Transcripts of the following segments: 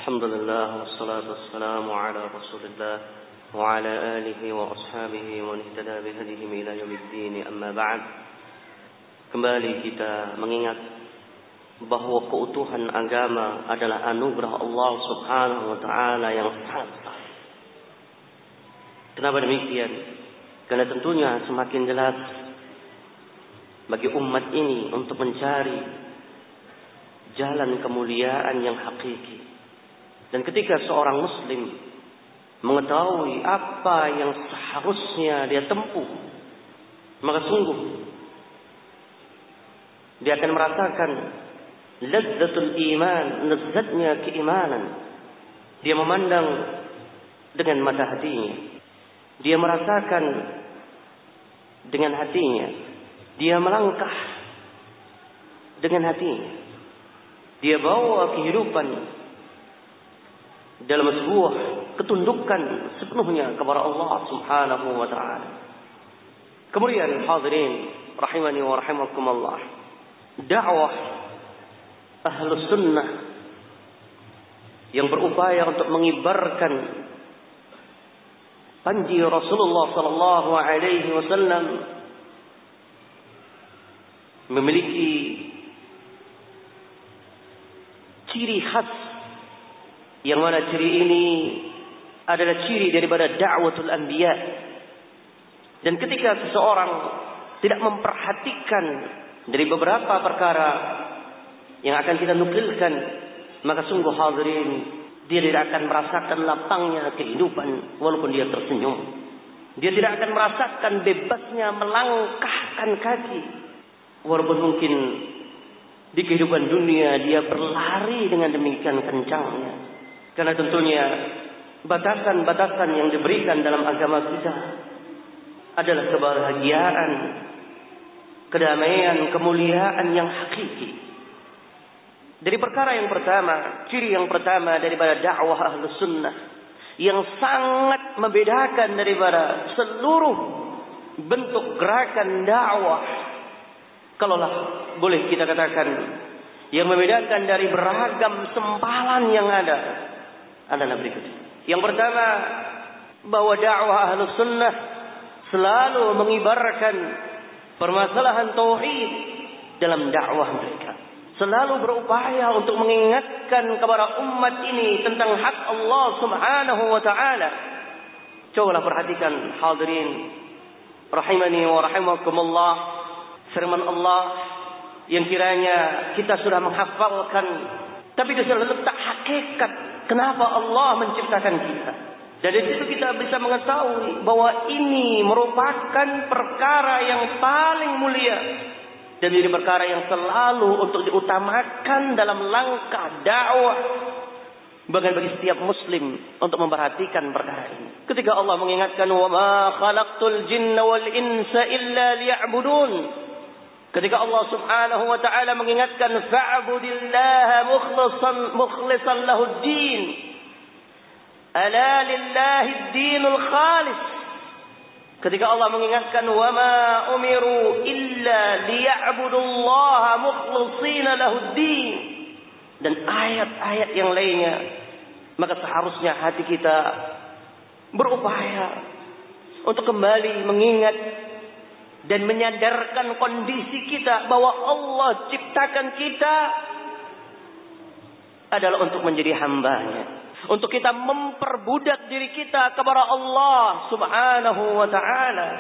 Alhamdulillah wassalatu wassalamu ala Rasulillah wa ala alihi wa ashabihi wa ihtada bihadihim ila yaumiddin, amma ba'd. Kembali kita mengingat bahwa keutuhan agama adalah anugerah Allah Subhanahu wa taala yang sangat besar. Kenapa demikian? Karena tentunya semakin jelas bagi umat ini untuk mencari jalan kemuliaan yang hakiki. Dan ketika seorang muslim mengetahui apa yang seharusnya dia tempuh, maka sungguh dia akan merasakan lazzatul iman, lezatnya keimanan. Dia memandang dengan mata hatinya, dia merasakan dengan hatinya, dia melangkah dengan hatinya, dia bawa kehidupan dalam sebuah ketundukan sepenuhnya kepada Allah Subhanahu wa taala. Kemudian hadirin rahimani wa rahimakumullah, dakwah Ahlus Sunnah yang berupaya untuk mengibarkan panji Rasulullah sallallahu alaihi wasallam memiliki ciri khas, yang mana ciri ini adalah ciri daripada da'watul anbiya. Dan ketika seseorang tidak memperhatikan dari beberapa perkara yang akan kita nukilkan, maka sungguh hadirin, dia tidak akan merasakan lapangnya kehidupan walaupun dia tersenyum. Dia tidak akan merasakan bebasnya melangkahkan kaki walaupun mungkin di kehidupan dunia dia berlari dengan demikian kencangnya. Karena tentunya batasan-batasan yang diberikan dalam agama kita adalah kebahagiaan, kedamaian, kemuliaan yang hakiki. Dari perkara yang pertama, ciri yang pertama daripada dakwah Ahlus Sunnah yang sangat membedakan daripada seluruh bentuk gerakan dakwah, kalaulah boleh kita katakan yang membedakan dari beragam sempalan yang ada, adalah berikut. Yang pertama, bahwa dakwah Ahlus Sunnah selalu mengibarkan permasalahan tauhid dalam dakwah mereka. Selalu berupaya untuk mengingatkan kepada umat ini tentang hak Allah Subhanahu wa taala. Cobalah perhatikan hadirin rahimani wa rahimakumullah, firman Allah yang kiranya kita sudah menghafalkan, tapi dia sudah letak hakikat kenapa Allah menciptakan kita. Dan dari situ kita bisa mengetahui bahwa ini merupakan perkara yang paling mulia dan ini perkara yang selalu untuk diutamakan dalam langkah dakwah, bahkan bagi setiap muslim untuk memperhatikan perkara ini. Ketika Allah mengingatkan wa ma khalaqtul jinna wal insa illa liya'budun, ketika Allah Subhanahu wa taala mengingatkan fa'budillaha mukhlishan lahud-din, ala lillahi-d-dinul khalis, ketika Allah mengingatkan wa ma umiru illa liya'budullaha mukhlishina lahud-din, dan ayat-ayat yang lainnya, maka seharusnya hati kita berupaya untuk kembali mengingat dan menyadarkan kondisi kita bahwa Allah ciptakan kita adalah untuk menjadi hambanya, untuk kita memperbudak diri kita kepada Allah Subhanahu wa ta'ala,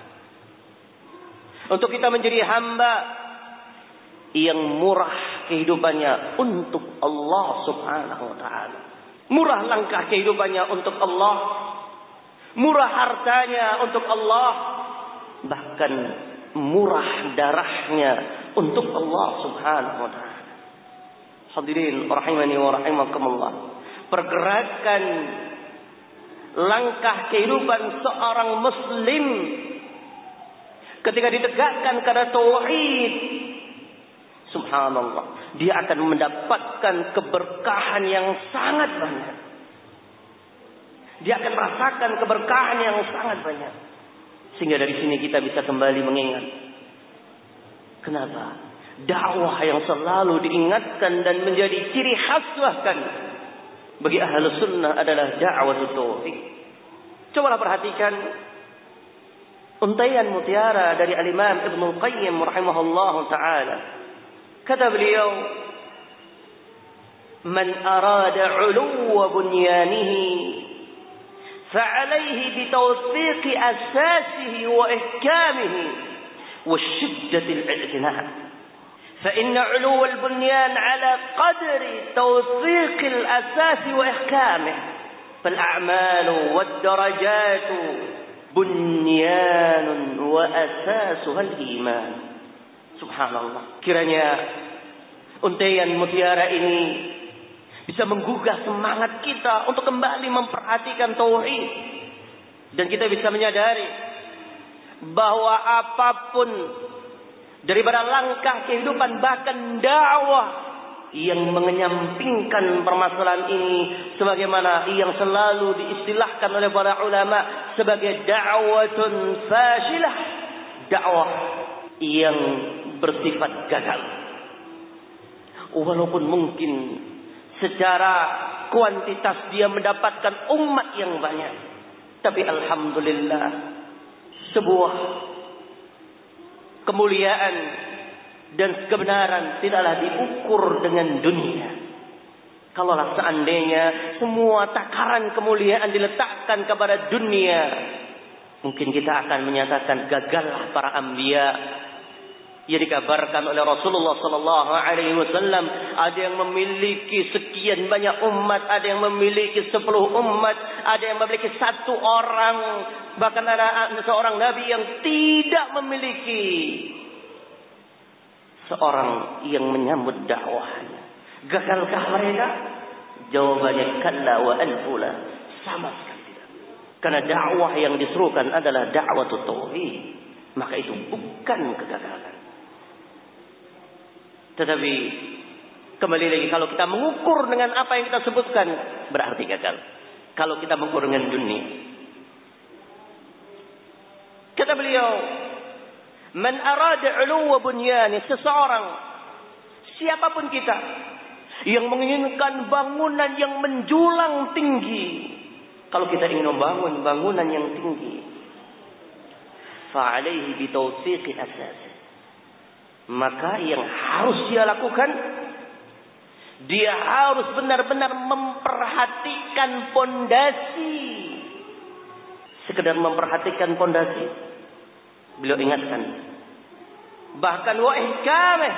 untuk kita menjadi hamba yang murah kehidupannya untuk Allah Subhanahu wa ta'ala, murah langkah kehidupannya untuk Allah, murah hartanya untuk Allah, bahkan murah darahnya untuk Allah Subhanahu wa ta'ala. Hadirin rahimani wa rahimakumullah, pergerakan langkah kehidupan seorang muslim ketika ditegakkan karena tauhid, subhanallah, dia akan mendapatkan keberkahan yang sangat banyak. Dia akan merasakan keberkahan yang sangat banyak. Sehingga dari sini kita bisa kembali mengingat kenapa dakwah yang selalu diingatkan dan menjadi ciri khas bahkan bagi ahlus sunnah adalah dakwah tauhid. Cobalah perhatikan untaian mutiara dari Al-Imam Ibnu Qayyim rahimahullah taala. Kata beliau, "Man arada 'uluwa bunyanihi fa'alayhi bitawthiq asasihi wa ihkamihi wa shiddatil i'tinab." فإن علو البنيان على قدر توثيق الأساس وإحكامه فالأعمال والدرجات بنيان وأساسها الإيمان. Subhanallah. Kiranya untaian mutiara ini bisa menggugah semangat kita untuk kembali memperhatikan tauhid, dan kita bisa menyadari bahwa apapun daripada langkah kehidupan bahkan dakwah yang mengenyampingkan permasalahan ini, sebagaimana yang selalu diistilahkan oleh para ulama sebagai da'watun fashilah, dakwah yang bersifat gagal. Walaupun mungkin secara kuantitas dia mendapatkan umat yang banyak, tapi alhamdulillah sebuah kemuliaan dan kebenaran tidaklah diukur dengan dunia. Kalaulah seandainya semua takaran kemuliaan diletakkan kepada dunia, mungkin kita akan menyatakan gagallah para anbiya. Yang dikabarkan oleh Rasulullah sallallahu alaihi wasallam, ada yang memiliki sekian banyak umat, ada yang memiliki 10 umat, ada yang memiliki 1 orang, bahkan ada seorang nabi yang tidak memiliki seorang yang menyambut dakwahnya. Gagalkah mereka? Jawabannya kalla wa anfula, sama sekali tidak. Karena dakwah yang diserukan adalah dakwah tauhid, maka itu bukan kegagalan. Tetapi kembali lagi, kalau kita mengukur dengan apa yang kita sebutkan, berarti gagal. Kalau kita mengukur dengan dunia. Kata beliau, man arada 'uluwa bunyani, seseorang, siapapun kita, yang menginginkan bangunan yang menjulang tinggi. Kalau kita ingin membangun bangunan yang tinggi, fa'alaihi bitawthiqi asas, maka yang harus dia lakukan, dia harus benar-benar memperhatikan pondasi. Sekedar memperhatikan pondasi, beliau ingatkan, bahkan wa ihkamih,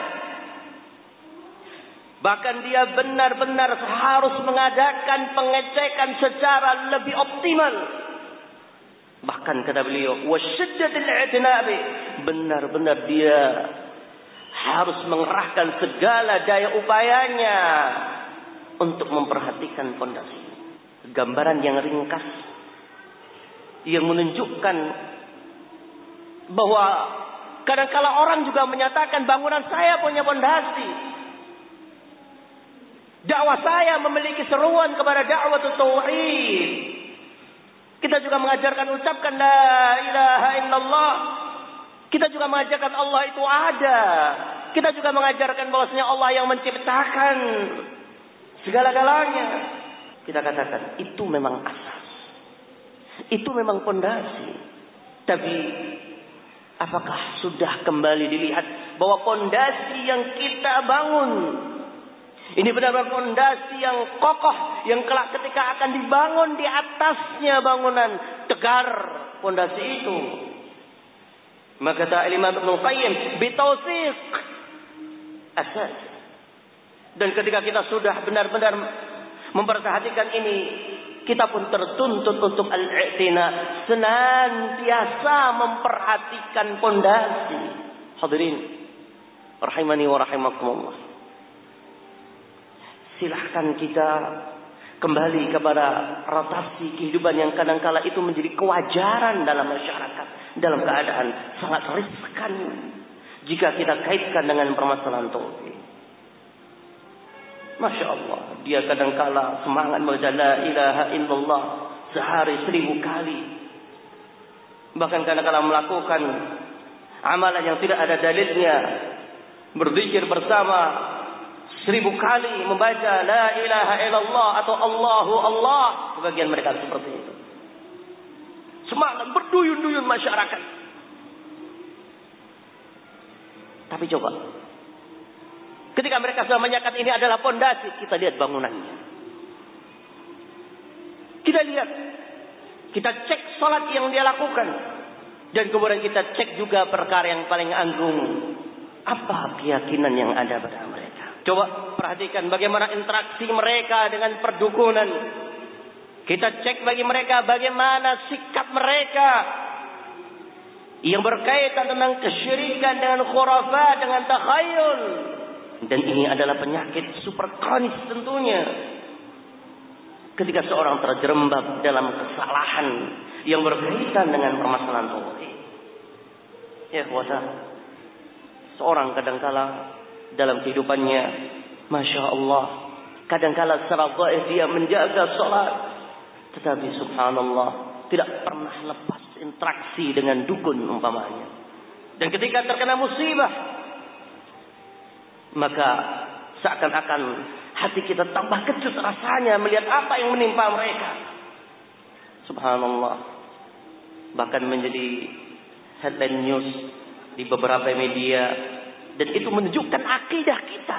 bahkan dia benar-benar harus mengadakan pengecekan secara lebih optimal. Bahkan kata beliau, wa shiddatil i'tinab, benar-benar dia harus mengerahkan segala daya upayanya untuk memperhatikan pondasi. Gambaran yang ringkas yang menunjukkan bahwa kadang-kala orang juga menyatakan bangunan saya punya pondasi, dakwah saya memiliki seruan kepada dakwah tauhid. Kita juga mengajarkan ucapkan la ilaha illallah. Kita juga mengajarkan Allah itu ada. Kita juga mengajarkan bahwasanya Allah yang menciptakan segala-galanya. Kita katakan itu memang asas, itu memang pondasi. Tapi apakah sudah kembali dilihat bahwa pondasi yang kita bangun ini benar-benar pondasi yang kokoh, yang kelak ketika akan dibangun di atasnya bangunan tegar pondasi itu? Maka kata Imam Ibnu Qayyim, bitawthiq asas. Dan ketika kita sudah benar-benar memperhatikan ini, kita pun tertuntut untuk al-i'tina, senantiasa memperhatikan pondasi. Hadirin rahimani wa rahimakumullah. Silahkan kita kembali kepada rotasi kehidupan yang kadang-kala itu menjadi kewajaran dalam masyarakat, dalam keadaan sangat riskan jika kita kaitkan dengan permasalahan tauhid. Masya Allah, dia kadang-kala semangat membaca la ilaha illallah sehari 1000 kali, bahkan kadang-kala melakukan amalan yang tidak ada dalilnya, berzikir bersama 1000 kali membaca la ilaha illallah atau Allahu Allah. Sebagian mereka seperti itu. Semangat berduyun-duyun masyarakat. Tapi coba, ketika mereka sudah menyatakan ini adalah pondasi, kita lihat bangunannya. Kita lihat, kita cek salat yang dia lakukan, dan kemudian kita cek juga perkara yang paling agung, apa keyakinan yang ada pada mereka. Coba perhatikan bagaimana interaksi mereka dengan perdukunan. Kita cek bagi mereka bagaimana sikap mereka yang berkaitan tentang kesyirikan, dengan khurafat, dengan takhayul. Dan ini adalah penyakit super kronis tentunya. Ketika seorang terjerembab dalam kesalahan yang berkaitan dengan permasalahan tauhid. Ya kuasa. Seorang kadangkala dalam kehidupannya, Masya Allah, kadangkala secara dhaif dia menjaga salat, tetapi subhanallah tidak pernah lepas interaksi dengan dukun umpamanya. Dan ketika terkena musibah, maka seakan-akan hati kita tambah kejut rasanya melihat apa yang menimpa mereka. Subhanallah. Bahkan menjadi headline news di beberapa media, dan itu menunjukkan akidah kita.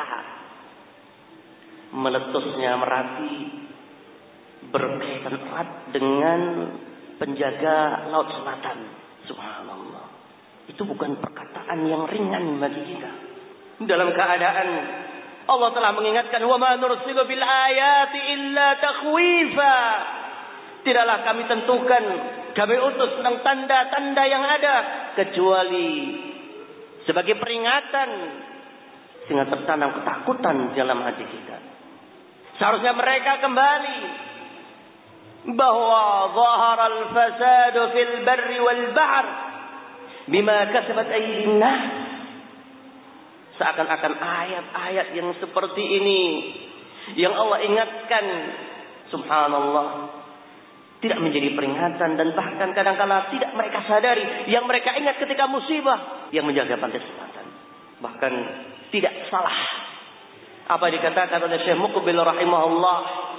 Meletusnya Merapi berkaitan erat dengan penjaga Laut Selatan. Subhanallah. Itu bukan perkataan yang ringan bagi kita. Dalam keadaan Allah telah mengingatkan, wa ma nursilu bil ayati illa takhwifa. Tidaklah kami tentukan, kami utus tentang tanda-tanda yang ada kecuali sebagai peringatan, sehingga tertanam ketakutan dalam hati kita. Seharusnya mereka kembali bahwa zahara al-fasadu fil barri wal bahr bima kasabat aydin nas. Seakan-akan ayat-ayat yang seperti ini yang Allah ingatkan, subhanallah, tidak menjadi peringatan, dan bahkan kadang-kala tidak mereka sadari. Yang mereka ingat ketika musibah yang menjaga pantai selatan. Bahkan tidak salah apa dikatakan oleh Syekh Muqbil rahimahullah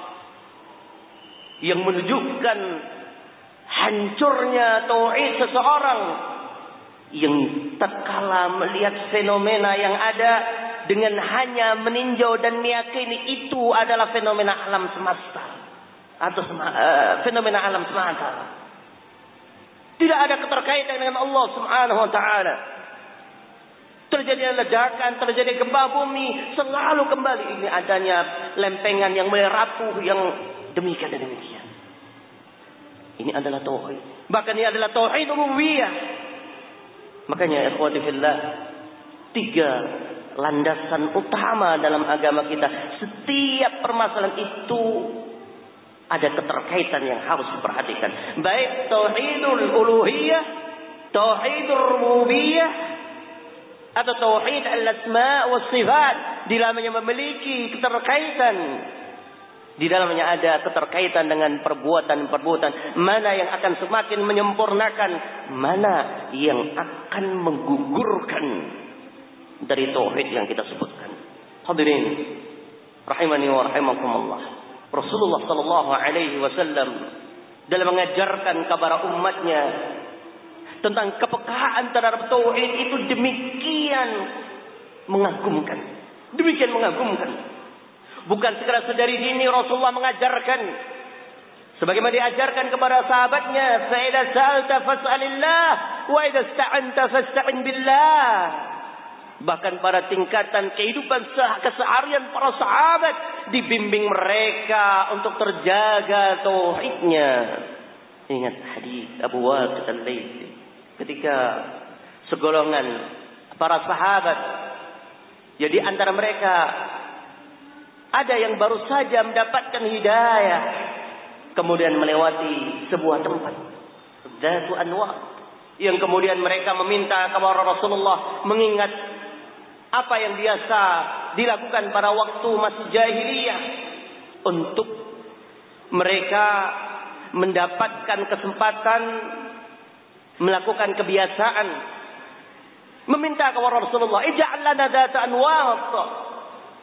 yang menunjukkan hancurnya tauhid seseorang yang tatkala melihat fenomena yang ada dengan hanya meninjau dan meyakini itu adalah fenomena alam semesta atau fenomena alam semata. Tidak ada keterkaitan dengan Allah Subhanahu wa taala. Terjadi ledakan, terjadi gempa bumi, selalu kembali ini adanya lempengan yang mulai rapuh, yang demikian dan demikian. Ini adalah tauhid. Bahkan ini adalah tauhid rububiyah. Makanya ikhwati fillah, 3 landasan utama dalam agama kita. Setiap permasalahan itu ada keterkaitan yang harus diperhatikan. Baik tauhidul uluhiyah, tauhidur rububiyah, atau tauhid al-asma' was sifat. Di dalamnya memiliki keterkaitan. Di dalamnya ada keterkaitan dengan perbuatan-perbuatan. Mana yang akan semakin menyempurnakan, mana yang akan menggugurkan dari tauhid yang kita sebutkan. Hadirin rahimani wa rahimakumullah. Rasulullah sallallahu alaihi wasallam dalam mengajarkan kepada umatnya tentang kepekaan terhadap tauhid itu demikian mengagumkan. Demikian mengagumkan. Bukan sekedar sedari dini Rasulullah mengajarkan, sebagaimana diajarkan kepada sahabatnya, fa idza sa'alta fas'alillah wa idza ista'anta fasta'in billah. Bahkan pada tingkatan kehidupan keseharian para sahabat dibimbing mereka untuk terjaga tauhidnya. Ingat hadis Abu Waqid al-Laythi ketika segolongan para sahabat, jadi antara mereka ada yang baru saja mendapatkan hidayah, kemudian melewati sebuah tempat Dzatu Anwar, yang kemudian mereka meminta kepada Rasulullah mengingat apa yang biasa dilakukan pada waktu masih jahiliyah untuk mereka mendapatkan kesempatan melakukan kebiasaan, meminta kepada Rasulullah, ij'al lana Dzata Anwar,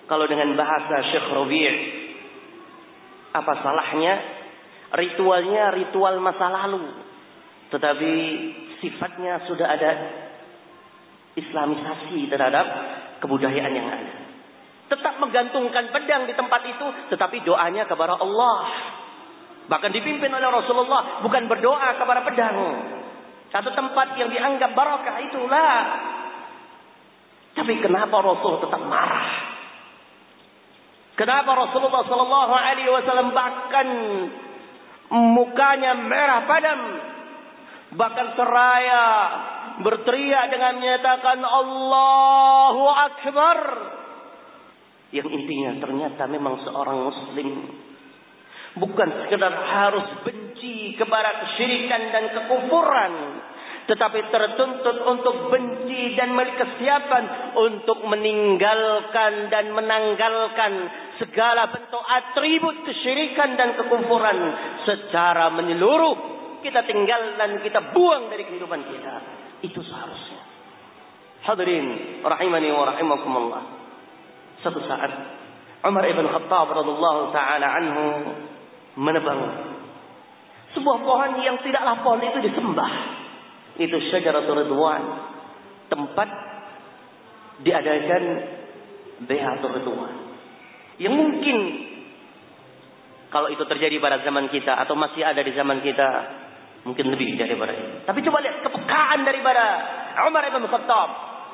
Kalau dengan bahasa Syekh Rabi', apa salahnya? Ritualnya ritual masa lalu, tetapi sifatnya sudah ada islamisasi terhadap kebudayaan yang ada. Tetap menggantungkan pedang di tempat itu, tetapi doanya kepada Allah. Bahkan dipimpin oleh Rasulullah, bukan berdoa kepada pedang. Satu tempat yang dianggap barakah itulah. Tapi kenapa Rasul tetap marah? Kenapa Rasulullah sallallahu alaihi wasallam bahkan mukanya merah padam, bahkan seraya berteriak dengan menyatakan Allahu Akbar, yang intinya ternyata memang seorang muslim bukan sekedar harus benci kepada kesyirikan dan kekufuran, tetapi tertuntut untuk benci dan memiliki kesiapan untuk meninggalkan dan menanggalkan segala bentuk atribut kesyirikan dan kekufuran secara menyeluruh. Kita tinggal dan kita buang dari kehidupan kita. Itu seharusnya. Hadirin rahimani wa rahimakumullah. Suatu saat Umar ibn Khattab radhiyallahu taala anhu menebang sebuah pohon yang tidaklah pohon itu disembah. Itu Syajaratul Ridwan, tempat diadakan Bai'atul Ridwan. Yang mungkin kalau itu terjadi pada zaman kita atau masih ada di zaman kita, mungkin lebih daripada ini. Tapi coba lihat kepekaan daripada Umar ibn Khattab.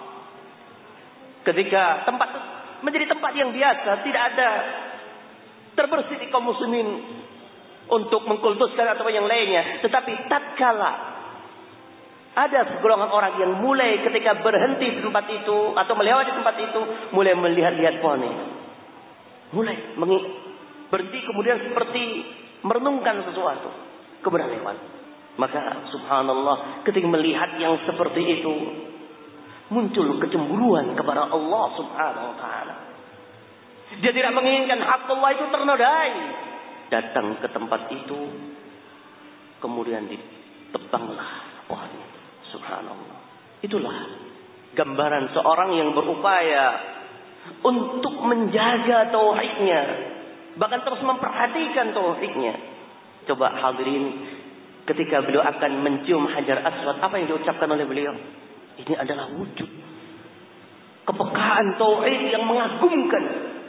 Ketika tempat menjadi tempat yang biasa, tidak ada terbersih di kaum muslimin untuk mengkultuskan atau yang lainnya. Tetapi tatkala ada segolongan orang yang mulai ketika berhenti di tempat itu atau melewati tempat itu, mulai melihat-lihat pohon ini. Mulai berhenti kemudian seperti merenungkan sesuatu. Kemudian lewat. Maka subhanallah, ketika melihat yang seperti itu, muncul kecemburuan kepada Allah subhanahu wa ta'ala. Dia tidak menginginkan hak Allah itu ternodai. Datang ke tempat itu, kemudian ditebanglah pohon itu. Subhanallah. Itulah gambaran seorang yang berupaya untuk menjaga tauhidnya, bahkan terus memperhatikan tauhidnya. Coba hadirin, ketika beliau akan mencium Hajar Aswad, apa yang diucapkan oleh beliau? Ini adalah wujud kepekaan tauhid yang mengagumkan.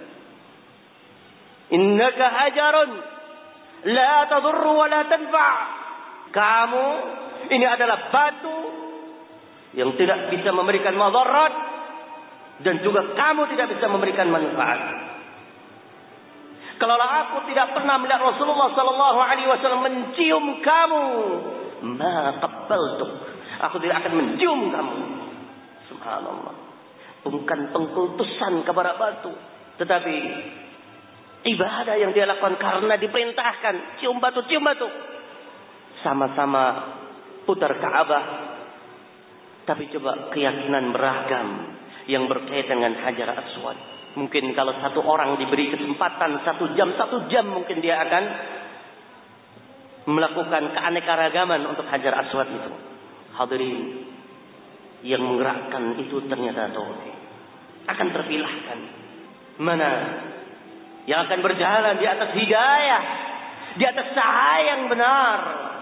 Innaka hajarun la tadurru wa la tanfa'. Kamu ini adalah batu yang tidak bisa memberikan madarat dan juga kamu tidak bisa memberikan manfaat. Kalaulah aku tidak pernah melihat Rasulullah sallallahu alaihi wasallam mencium kamu, ma qabbaltuk. Aku tidak akan mencium kamu. Subhanallah. Bukan pengkultusan kepada batu, tetapi ibadah yang dia lakukan karena diperintahkan. Cium batu, cium batu. Sama-sama putar Ka'bah. Tapi coba keyakinan beragam yang berkaitan dengan Hajar Aswad. Mungkin kalau satu orang diberi kesempatan 1 jam mungkin dia akan melakukan keanekaragaman untuk Hajar Aswad itu. Hadirin, yang menggerakkan itu ternyata tauhid. Akan terpilahkan mana yang akan berjalan di atas hidayah, di atas cahaya yang benar,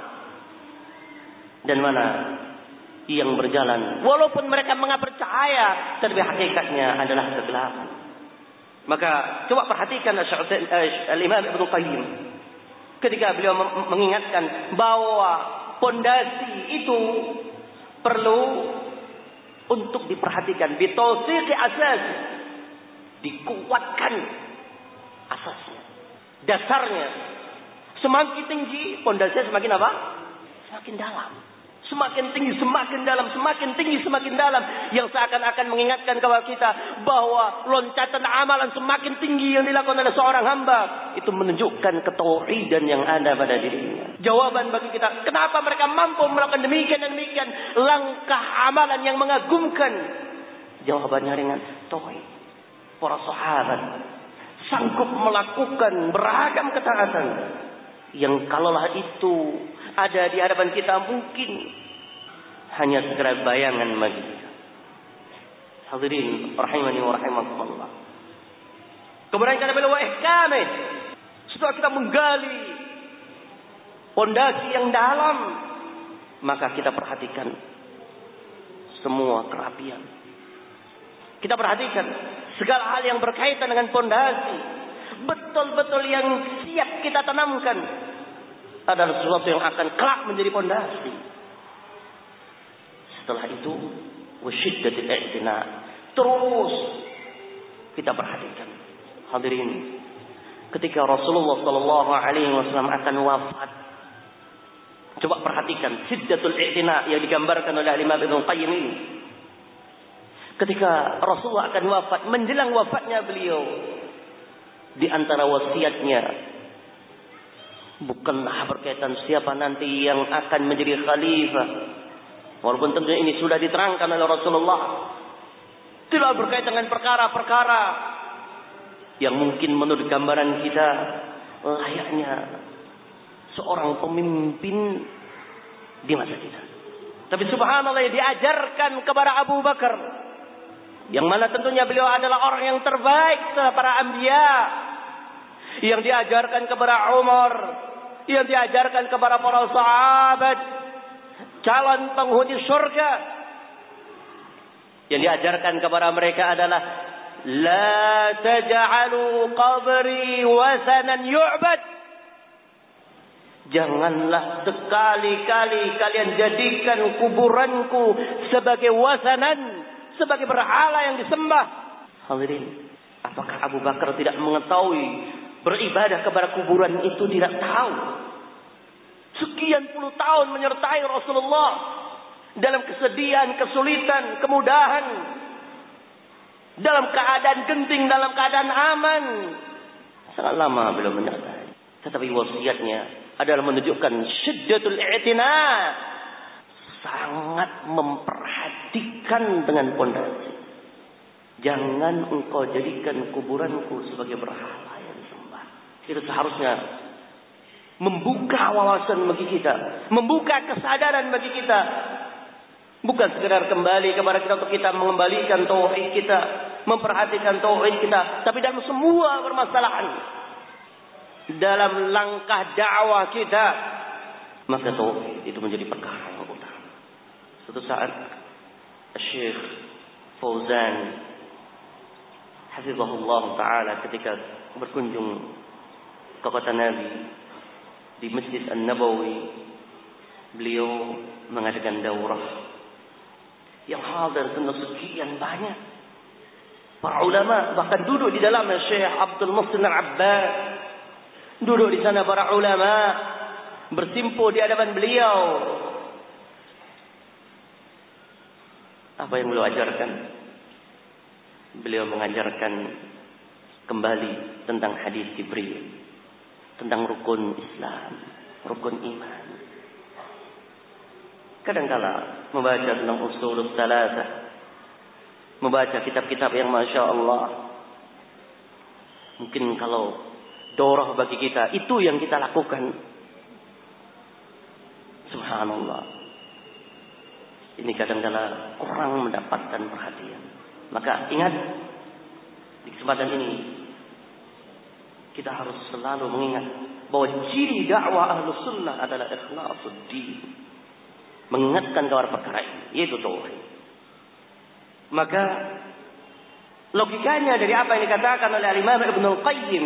dan mana yang berjalan walaupun mereka mengaku bercahaya, tapi hakikatnya adalah kegelapan. Maka coba perhatikan Al-Imam Ibnu Qayyim ketika beliau mengingatkan bahwa pondasi itu perlu untuk diperhatikan, bitawsiqi asas, dikuatkan asasnya, dasarnya. Semakin tinggi pondasinya, semakin apa? Semakin dalam. Semakin tinggi, semakin dalam, semakin tinggi, semakin dalam. Yang seakan-akan mengingatkan kepada kita bahwa loncatan amalan semakin tinggi yang dilakukan oleh seorang hamba, itu menunjukkan ketauhidan yang ada pada dirinya. Jawaban bagi kita, kenapa mereka mampu melakukan demikian dan demikian langkah amalan yang mengagumkan? Jawabannya ringan, tauhid. Para sahabat sanggup melakukan beragam ketaatan yang kalaulah itu ada di hadapan kita mungkin hanya segera bayangan bagi kita. Hadirin rahimani wa rahimakumullah. Kemudian kata beliau ihkamih. Setelah kita menggali pondasi yang dalam, maka kita perhatikan semua kerapian. Kita perhatikan segala hal yang berkaitan dengan pondasi. Betul-betul yang siap kita tanamkan adalah sesuatu yang akan kelak menjadi pondasi. Setelah itu, wasyiddatul i'tina. Terus kita perhatikan. Hadirin, ketika Rasulullah sallallahu alaihi wasallam akan wafat, coba perhatikan syiddatul i'tina yang digambarkan oleh Imam Ibnu Qayyim ini. Ketika Rasulullah akan wafat, menjelang wafatnya beliau, di antara wasiatnya bukanlah berkaitan siapa nanti yang akan menjadi khalifah. Walaupun tentunya ini sudah diterangkan oleh Rasulullah. Tidak berkaitan dengan perkara-perkara yang mungkin menurut gambaran kita layaknya seorang pemimpin di masa kita. Tapi subhanallah, diajarkan kepada Abu Bakar, yang mana tentunya beliau adalah orang yang terbaik setelah para anbiya, yang diajarkan kepada Umar, yang diajarkan kepada para sahabat, calon penghuni surga, yang diajarkan kepada mereka adalah la taj'alu qabri wasanan yu'bad. Janganlah sekali-kali kalian jadikan kuburanku sebagai wasanan, sebagai berhala yang disembah. Hadirin, apakah Abu Bakar tidak mengetahui beribadah kepada kuburan itu? Tidak tahu. Sekian puluh tahun menyertai Rasulullah dalam kesedihan, kesulitan, kemudahan, dalam keadaan genting, dalam keadaan aman. Sangat lama beliau menyertai. Tetapi wasiatnya adalah menunjukkan syiddatul i'tina, sangat memperhatikan dengan pondasi. Jangan engkau jadikan kuburanku sebagai berhala yang disembah. Itu seharusnya membuka wawasan bagi kita, membuka kesadaran bagi kita. Bukan sekedar kembali kepada kita untuk kita mengembalikan tauhid kita, memperhatikan tauhid kita, tapi dalam semua permasalahan, dalam langkah dakwah kita, maka tauhid itu menjadi perkara yang utama. Suatu saat Syekh Fauzan hafizahullah taala ketika berkunjung ke kota Nabi di Masjid An-Nabawi, beliau mengadakan daurah yang hadir tentu sekian banyak para ulama, bahkan duduk di dalamnya Syekh Abdul Muhsin Al-Abbad. Duduk di sana para ulama bersimpuh di hadapan beliau. Apa yang beliau ajarkan? Beliau mengajarkan kembali tentang hadis Jibril, tentang rukun Islam, rukun iman. Kadangkala membaca tentang usulul salasah, membaca kitab-kitab yang masya Allah, mungkin kalau daurah bagi kita itu yang kita lakukan, subhanallah, ini kadangkala kurang mendapatkan perhatian. Maka ingat, di kesempatan ini kita harus selalu mengingat bahwa ciri dakwah Ahlus Sunnah adalah ikhlasuddin, mengingatkan kepada perkara ini, yaitu tauhid. Maka logikanya dari apa yang dikatakan oleh Imam Ibnu Qayyim,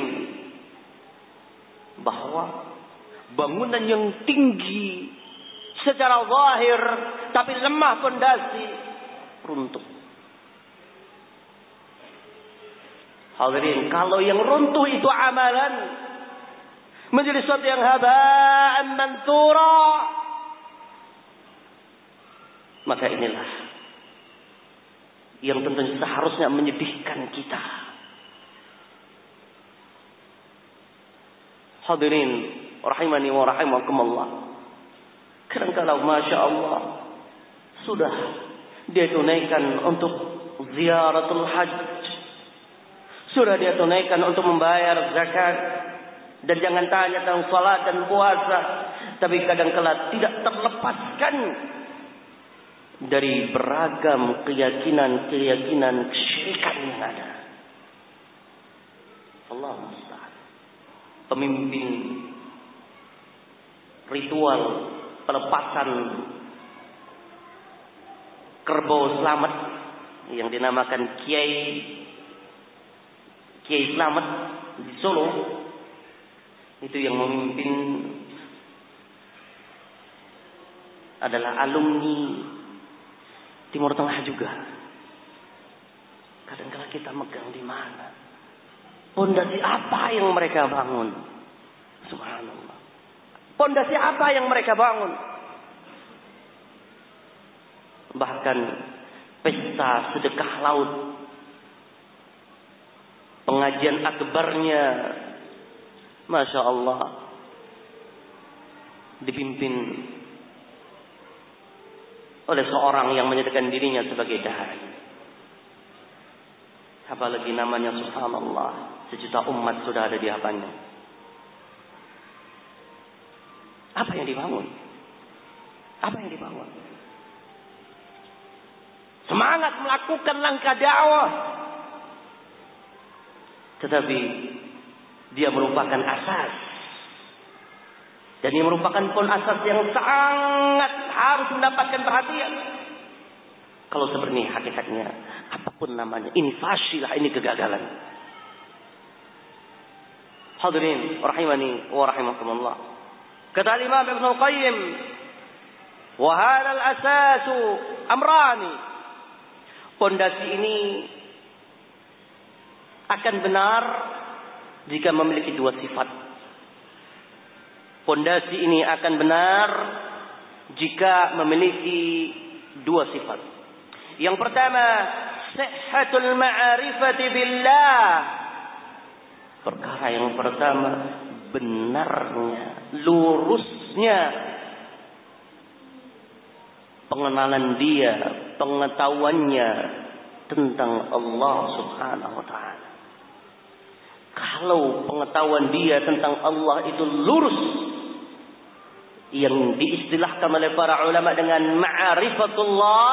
bahwa bangunan yang tinggi secara zahir tapi lemah pondasi, runtuh. Hadirin, kalau yang runtuh itu amalan, menjadi sesuatu yang haba'an mansura, maka inilah yang tentunya seharusnya menyedihkan kita. Hadirin rahimani wa rahimakumullah, kadang-kala masya Allah sudah dia tunaikan untuk ziaratul hajj, sudah dia tunaikan untuk membayar zakat, dan jangan tanya tentang salat dan puasa, tapi kadang-kala tidak terlepaskan dari beragam keyakinan-keyakinan kesyirikan yang ada. Allah musta'an. Pemimpin ritual pelepasan kerbau selamat yang dinamakan Kiai Selamat di Solo, itu yang memimpin adalah alumni Timur Tengah juga. Kadang-kadang kita megang di mana? Pondasi apa yang mereka bangun? Subhanallah. Pondasi apa yang mereka bangun? Bahkan pesta sedekah laut, pengajian akbarnya, Masya Allah, dipimpin oleh seorang yang menyatakan dirinya sebagai dai. Apalagi namanya subhanallah, sejuta umat sudah ada di hadapannya. Apa yang dibangun? Apa yang dibangun? Semangat melakukan langkah dakwah. Tetapi dia merupakan asas. Dan ini merupakan pun asas yang sangat harus mendapatkan perhatian. Kalau seperti ini hakikatnya, apapun namanya, ini fasilah, ini kegagalan. Hadirin rahimani wa rahimakumullah. Kata Imam Ibn Qayyim, wa hadha al-asasu amrani. Pondasi ini akan benar jika memiliki dua sifat. Pondasi ini akan benar jika memiliki dua sifat. Yang pertama, sihhatul ma'rifati billah. Perkara yang pertama, benarnya, lurusnya pengenalan dia, pengetahuannya tentang Allah Subhanahu wa taala. Kalau pengetahuan dia tentang Allah itu lurus, yang diistilahkan oleh para ulama dengan ma'rifatullah,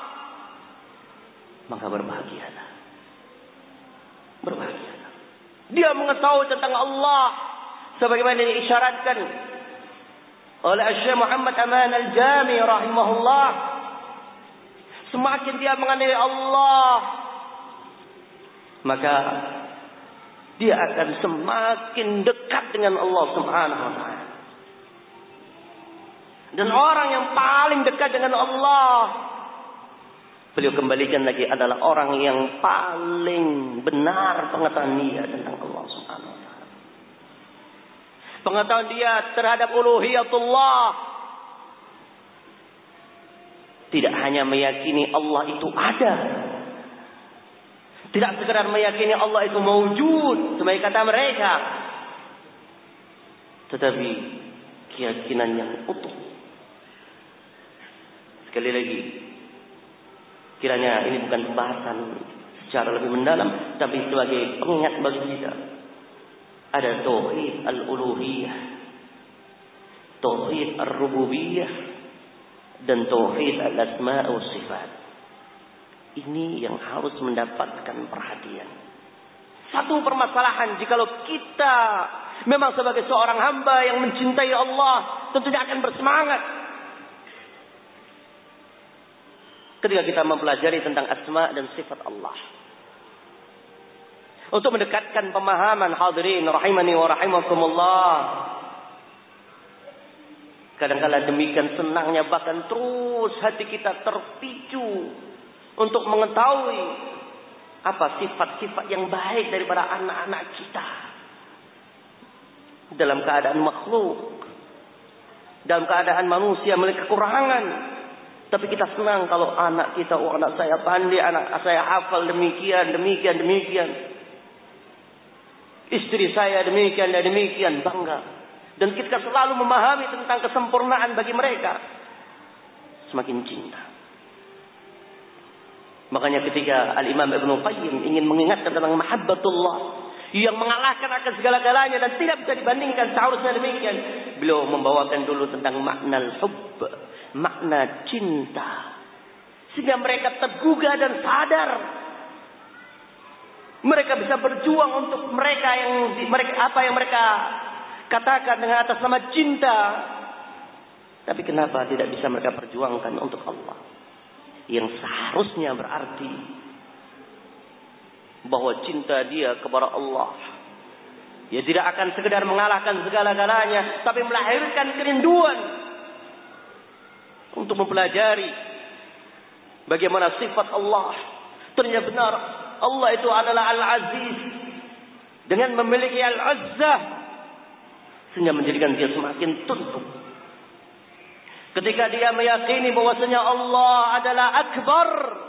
maka berbahagialah. Berbahagialah. Dia mengetahui tentang Allah sebagaimana diisyaratkan oleh Syekh Muhammad Aman Al-Jami rahimahullah. Semakin dia mengenali Allah, maka dia akan semakin dekat dengan Allah Subhanahu wa taala. Dan orang yang paling dekat dengan Allah, beliau kembalikan lagi, adalah orang yang paling benar pengetahuan dia tentang Allah Subhanahu wa taala. Pengetahuan dia terhadap uluhiyatullah. Tidak hanya meyakini Allah itu ada, tidak sekedar meyakini Allah itu mewujud sebagai kata mereka, tetapi keyakinan yang utuh. Sekali lagi, kiranya ini bukan pembahasan secara lebih mendalam, tapi sebagai pengingat bagi kita. Ada tauhid al-uluhiyah, tauhid ar-rububiyah, dan tauhid al-asma' wa sifat. Ini yang harus mendapatkan perhatian. Satu permasalahan, jikalau kita memang sebagai seorang hamba yang mencintai Allah, tentunya akan bersemangat ketika kita mempelajari tentang asma dan sifat Allah. Untuk mendekatkan pemahaman, hadirin rahimani wa rahimakumullah. Kadang-kala demikian senangnya, bahkan terus hati kita terpicu untuk mengetahui apa sifat-sifat yang baik daripada anak-anak kita. Dalam keadaan makhluk, dalam keadaan manusia memiliki kekurangan, tapi kita senang kalau anak kita, oh anak saya pandai, anak saya hafal demikian. Istri saya demikian dan demikian, bangga. Dan kita selalu memahami tentang kesempurnaan bagi mereka. Semakin cinta. Makanya ketika Al-Imam Ibn Qayyim ingin mengingatkan tentang mahabbatullah yang mengalahkan akan segala-galanya dan tidak bisa dibandingkan, seharusnya demikian, beliau membawakan dulu tentang makna al-hubb, makna cinta, sehingga mereka tergugah dan sadar Mereka bisa berjuang untuk apa yang mereka katakan dengan atas nama cinta. Tapi kenapa tidak bisa mereka perjuangkan untuk Allah? Yang seharusnya berarti bahwa cinta dia kepada Allah, dia tidak akan sekedar mengalahkan segala-galanya, tapi melahirkan kerinduan untuk mempelajari bagaimana sifat Allah. Ternyata benar Allah itu adalah Al-Aziz, dengan memiliki Al-Izzah, sehingga menjadikan dia semakin tunduk. Ketika dia meyakini bahwasanya Allah adalah Akbar,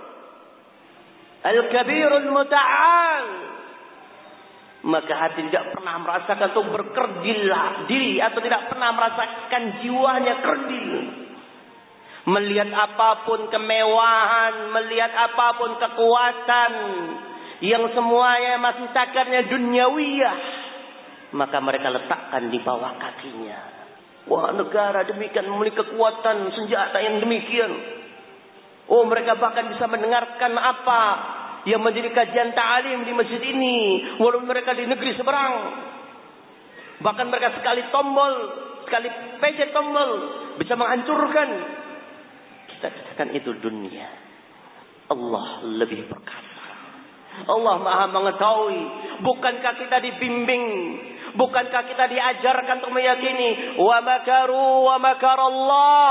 Al-Kabirul Muta'al, maka hati tidak pernah merasakan untuk berkerdil diri, atau tidak pernah merasakan jiwanya kerdil. Melihat apapun kemewahan, melihat apapun kekuatan yang semuanya masih takarnya duniawiyah, maka mereka letakkan di bawah kakinya. Wah, negara demikian memiliki kekuatan senjata yang demikian. Oh, mereka bahkan bisa mendengarkan apa yang menjadi kajian ta'alim di masjid ini, walaupun mereka di negeri seberang. Bahkan mereka sekali pencet tombol bisa menghancurkan. Kita katakan itu dunia. Allah lebih perkasa. Allah Maha mengetahui. Bukankah kita dibimbing? Bukankah kita diajarkan untuk meyakini wa makaru wa makarallah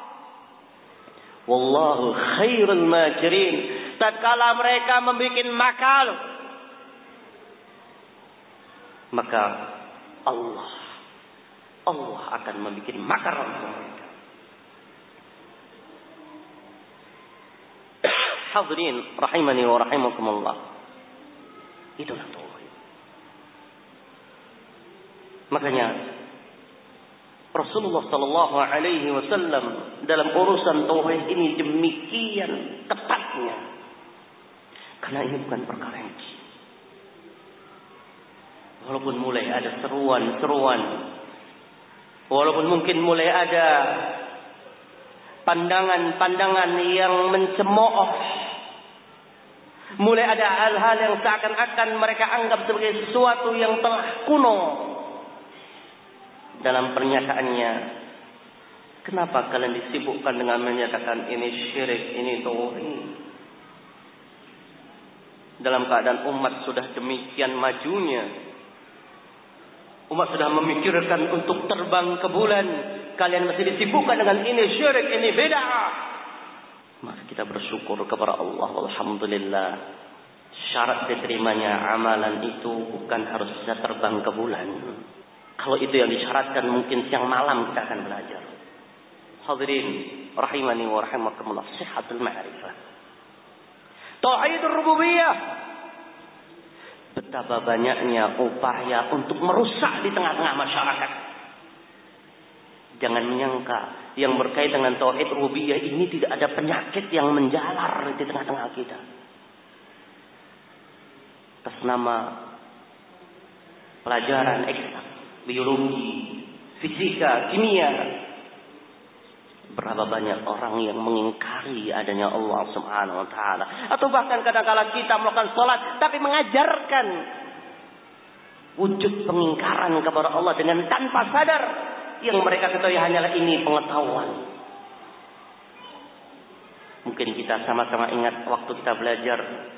wallahu khairul makirin. Tatkala mereka membuat makar, maka Allah akan membuat makar untuk mereka. Hadirin rahimani wa rahimakumullah. Itulah tauhid. Makanya Rasulullah sallallahu alaihi wasallam dalam urusan tauhid ini demikian ketatnya. Karena ini bukan perkara yang kecil. Walaupun mulai ada seruan-seruan, walaupun mungkin mulai ada pandangan-pandangan yang mencemooh, mulai ada hal-hal yang seakan-akan mereka anggap sebagai sesuatu yang telah kuno dalam pernyataannya. Kenapa kalian disibukkan dengan menyatakan ini syirik, ini tauhid? Dalam keadaan umat sudah demikian majunya, umat sudah memikirkan untuk terbang ke bulan, kalian masih disibukkan dengan ini syirik, ini bid'ah. Maka kita bersyukur kepada Allah. Alhamdulillah, syarat diterimanya amalan itu bukan harus bisa terbang ke bulan. Kalau itu yang disyaratkan, mungkin siang malam kita akan belajar. Hadirin rahimani wa rahimakumullah, sihhatul ma'rifah. Tauhidur rububiyah. Betapa banyaknya upaya untuk merusak di tengah-tengah masyarakat. Jangan menyangka yang berkaitan dengan tauhid rububiyah ini tidak ada penyakit yang menjalar di tengah-tengah kita. Atas nama pelajaran eksak, biologi, fisika, kimia, berapa banyak orang yang mengingkari adanya Allah Subhanahu wa taala. Atau bahkan kadang-kala kita melakukan salat tapi mengajarkan wujud pengingkaran kepada Allah dengan tanpa sadar, yang mereka ketahui hanyalah ini pengetahuan. Mungkin kita sama-sama ingat waktu kita belajar,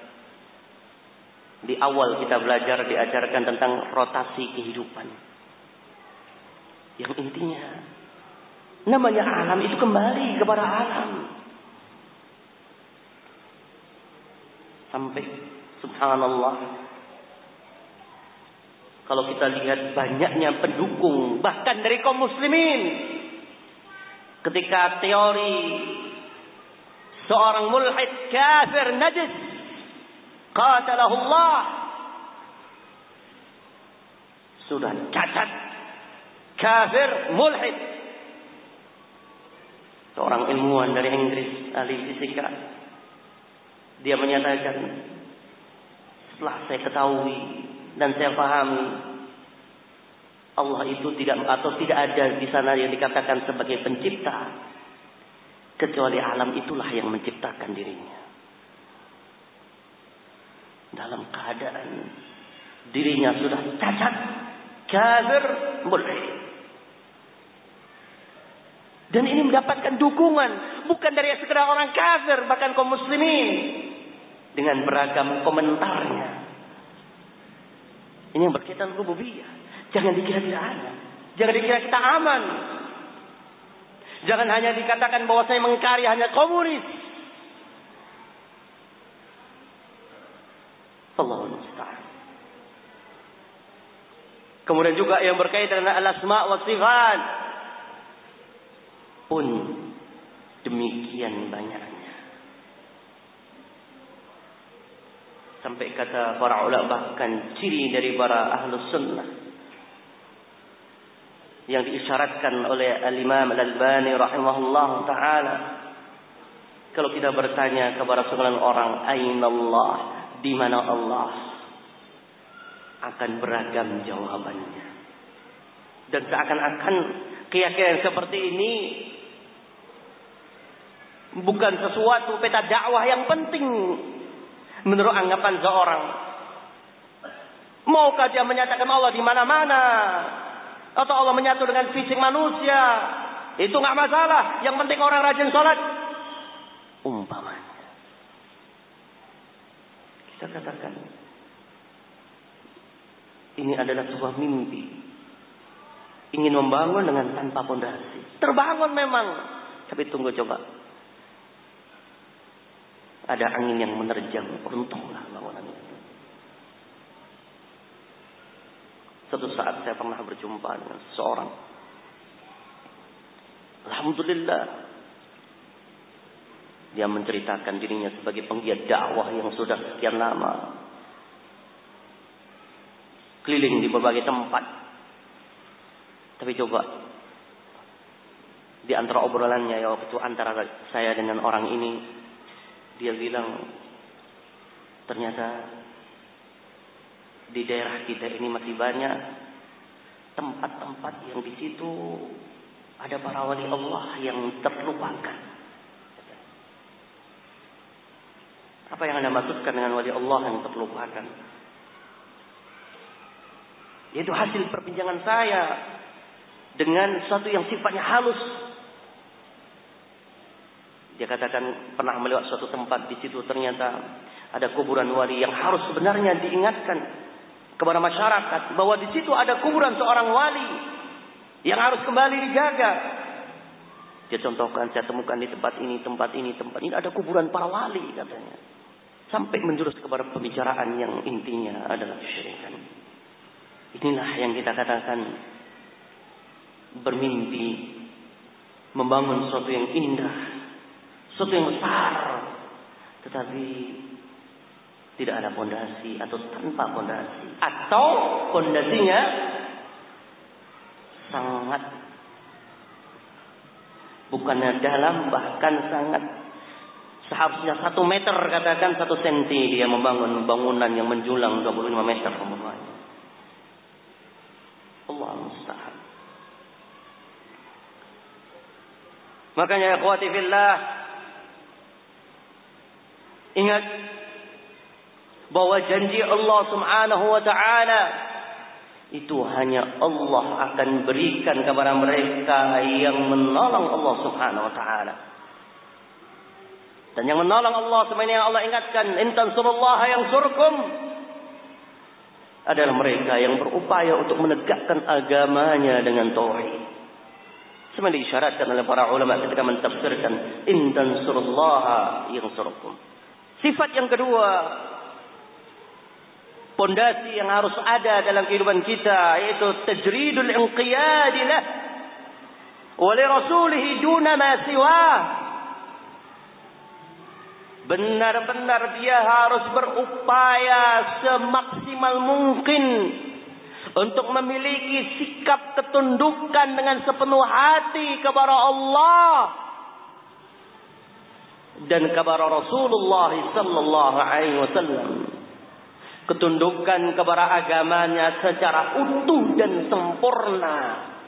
di awal kita belajar diajarkan tentang rotasi kehidupan, yang intinya namanya alam itu kembali kepada alam. Sampai subhanallah, kalau kita lihat banyaknya pendukung bahkan dari kaum muslimin, ketika teori seorang mulhid kafir najis qatalahullah sudah cacat, kafir mulhid. Seorang ilmuwan dari Inggris, ahli fisika, dia menyatakan, setelah saya ketahui dan saya pahami, Allah itu tidak ada di sana yang dikatakan sebagai pencipta, kecuali alam itulah yang menciptakan dirinya. dalam keadaan dirinya sudah cacat, kafir, mulhid. Dan ini mendapatkan dukungan bukan dari sekedar orang kafir, bahkan kaum muslimin dengan beragam komentarnya. Ini yang berkaitan rububiyah. Jangan dikira tidak ada, jangan dikira kita aman. Jangan hanya dikatakan bahwa saya mengingkari hanya komunis. Allahul musta'an. Kemudian juga yang berkaitan dengan al-asma' wa sifat pun demikian banyaknya. Sampai kata para ulama, bahkan ciri dari para ahlus sunnah yang diisyaratkan oleh al-Imam Al-Albani rahimahullah ta'ala, kalau kita bertanya kepada sebagian orang, aina Allah, di mana Allah, akan beragam jawabannya. Dan seakan-akan keyakinan seperti ini bukan sesuatu peta dakwah yang penting menurut anggapan seorang. Maukah dia menyatakan Allah di mana-mana, atau Allah menyatu dengan fisik manusia? Itu nggak masalah. Yang penting orang rajin sholat. Umpamanya kita katakan ini adalah sebuah mimpi, ingin membangun dengan tanpa pondasi. Terbangun memang, tapi tunggu coba. Ada angin yang menerjang, runtuhlah bangunan itu. Suatu saat saya pernah berjumpa dengan seseorang. Alhamdulillah, dia menceritakan dirinya sebagai penggiat dakwah yang sudah sekian lama, keliling di berbagai tempat. Tapi coba, di antara obrolannya ya waktu antara saya dengan orang ini, dia bilang ternyata di daerah kita ini masih banyak tempat-tempat yang di situ ada para wali Allah yang terlupakan. Apa yang Anda maksudkan dengan wali Allah yang terlupakan? Itu hasil perbincangan saya dengan satu yang sifatnya halus. Dia katakan pernah melewat suatu tempat, di situ ternyata ada kuburan wali yang harus sebenarnya diingatkan kepada masyarakat bahwa di situ ada kuburan seorang wali yang harus kembali dijaga. Dia contohkan, saya temukan di tempat ini, tempat ini, tempat ini ada kuburan para wali katanya. Sampai menjurus kepada pembicaraan yang intinya adalah kesyirikan. Inilah yang kita katakan bermimpi membangun sesuatu yang indah, sesuatu yang besar, tetapi tidak ada pondasi atau tanpa pondasi, atau pondasinya sangat bukannya dalam, bahkan sangat seharusnya 1 meter, katakan 1 senti dia membangun bangunan yang menjulang 25 meter umpamanya. Allah musta'an. Makanya ya ikhwati fillah, ingat bahwa janji Allah Subhanahu wa ta'ala itu hanya Allah akan berikan kepada mereka yang menolong Allah Subhanahu wa ta'ala. Dan yang menolong Allah sebenarnya yang Allah ingatkan, in tansurullaha yansurkum, adalah mereka yang berupaya untuk menegakkan agamanya dengan tauhid. Sebenarnya disyaratkan oleh para ulama ketika mentafsirkan in tansurullaha yansurkum. Sifat yang kedua, pondasi yang harus ada dalam kehidupan kita, yaitu tajridul inqiyad lah wa li rasulih duna ma siwah. Benar-benar dia harus berupaya semaksimal mungkin untuk memiliki sikap ketundukan dengan sepenuh hati kepada Allah dan kepada Rasulullah sallallahu alaihi wasallam. Ketundukan kepada agamanya secara utuh dan sempurna.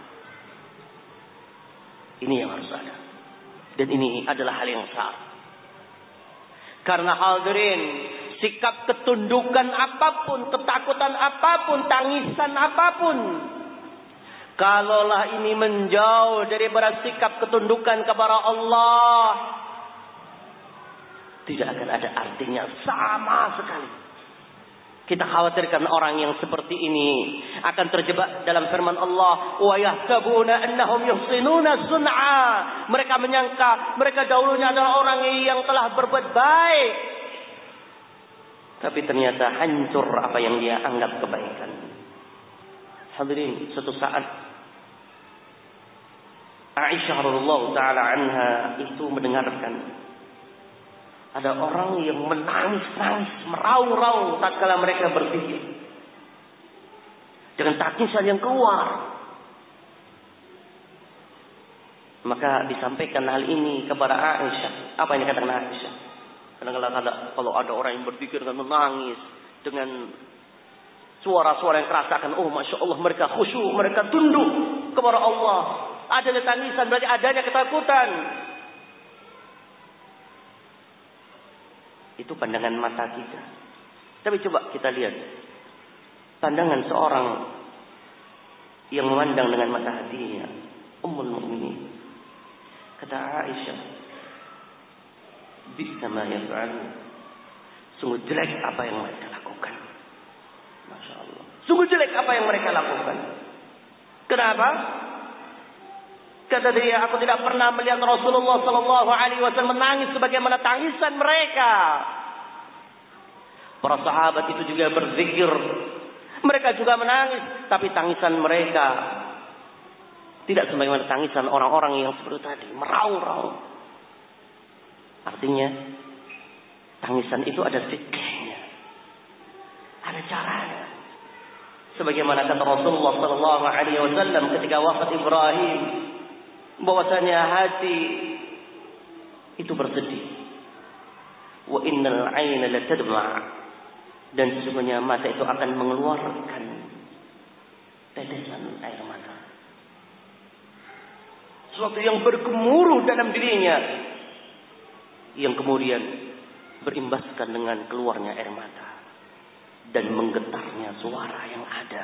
Ini yang harus ada. Dan ini adalah hal yang besar. Karena hadirin, sikap ketundukan apapun, ketakutan apapun, tangisan apapun, kalaulah ini menjauh daripada sikap ketundukan kepada Allah, tidak akan ada artinya sama sekali. Kita khawatirkan orang yang seperti ini akan terjebak dalam firman Allah, wa yahsabuna annahum yuhsinuna sun'a. Mereka menyangka mereka dahulunya adalah orang yang telah berbuat baik, tapi ternyata hancur apa yang dia anggap kebaikan. Hadirin, suatu saat Aisyah radhiyallahu taala anha itu mendengarkan ada orang yang menangis-nangis, meraung-raung tatkala mereka berzikir, dengan tangisan yang keluar. Maka disampaikan hal ini kepada Aisyah. Apa yang dikatakan Aisyah? Kadang-kadang kalau ada orang yang berzikir dengan menangis, dengan suara-suara yang keras, akan, oh masya Allah, mereka khusyuk, mereka tunduk kepada Allah. Adanya tangisan berarti adanya ketakutan. Itu pandangan mata kita. Tapi coba kita lihat pandangan seorang yang memandang dengan mata hatinya, Ummul Mukminin. Kata Aisyah, bisa ma yaf'alu. Sungguh jelek apa yang mereka lakukan. Masya Allah. Sungguh jelek apa yang mereka lakukan. Kenapa? Kata dia, aku tidak pernah melihat Rasulullah sallallahu alaihi wasallam menangis sebagaimana tangisan mereka. Para sahabat itu juga berzikir, mereka juga menangis, tapi tangisan mereka tidak sebagaimana tangisan orang-orang yang seperti tadi, meraung-raung. Artinya, tangisan itu ada fiqhnya, ada caranya. Sebagaimana kata Rasulullah sallallahu alaihi wasallam ketika wafat Ibrahim, bahwasanya hati itu bersedih. Wa innal 'aina latadma', dan sesungguhnya mata itu akan mengeluarkan tetesan air mata. Sesuatu yang bergemuruh dalam dirinya, yang kemudian berimbaskan dengan keluarnya air mata dan menggetarnya suara yang ada.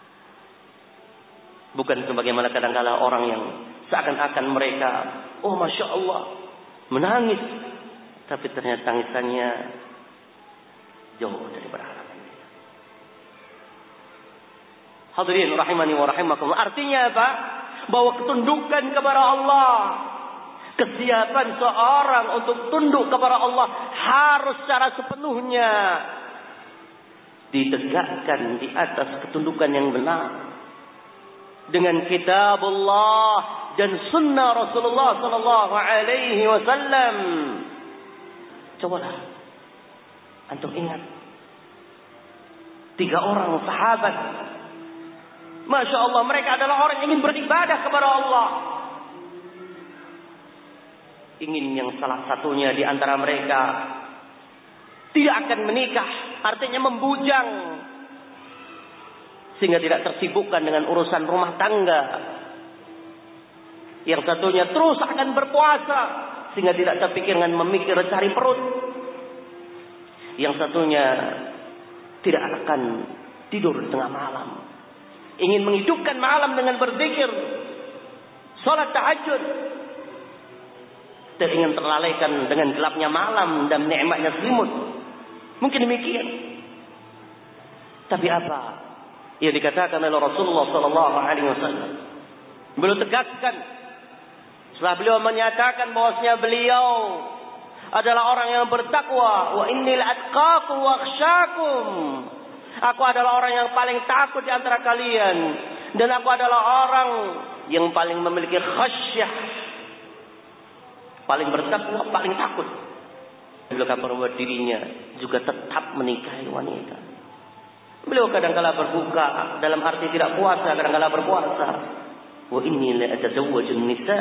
Bukan sebagaimana kadang-kala orang yang seakan-akan mereka, oh masya Allah, menangis, tapi ternyata tangisannya jauh dari harapan. Hadirin rahimani wa rahimakumullah. Artinya apa? Bahwa ketundukan kepada Allah, kesiapan seorang untuk tunduk kepada Allah harus secara sepenuhnya ditegakkan di atas ketundukan yang benar dengan kitabullah dan sunnah Rasulullah sallallahu alaihi wasallam. Cobalah antum ingat 3 orang sahabat, masya Allah, mereka adalah orang yang ingin beribadah kepada Allah. Ingin yang salah satunya di antara mereka tidak akan menikah, artinya membujang, sehingga tidak tersibukkan dengan urusan rumah tangga. Yang satunya terus akan berpuasa, sehingga tidak terpikirkan memikir cari perut. Yang satunya tidak akan tidur di tengah malam, ingin menghidupkan malam dengan berzikir, salat tahajud, dan ingin terlalaikan dengan gelapnya malam dan nikmatnya selimut. Mungkin demikian. Tapi apa yang dikatakan oleh Rasulullah sallallahu alaihi wasallam? Beliau tegaskan setelah beliau menyatakan bahwasanya beliau adalah orang yang bertakwa, wa innil atqakum wa akhsyakum. Aku adalah orang yang paling takut di antara kalian, dan aku adalah orang yang paling memiliki khasyah, paling bertakwa, paling takut. Beliau membuat dirinya juga tetap menikahi wanita. Beliau kadang-kala berbuka, dalam arti tidak puasa, kadang-kala berpuasa. Wa inni la atazawwajun nisa.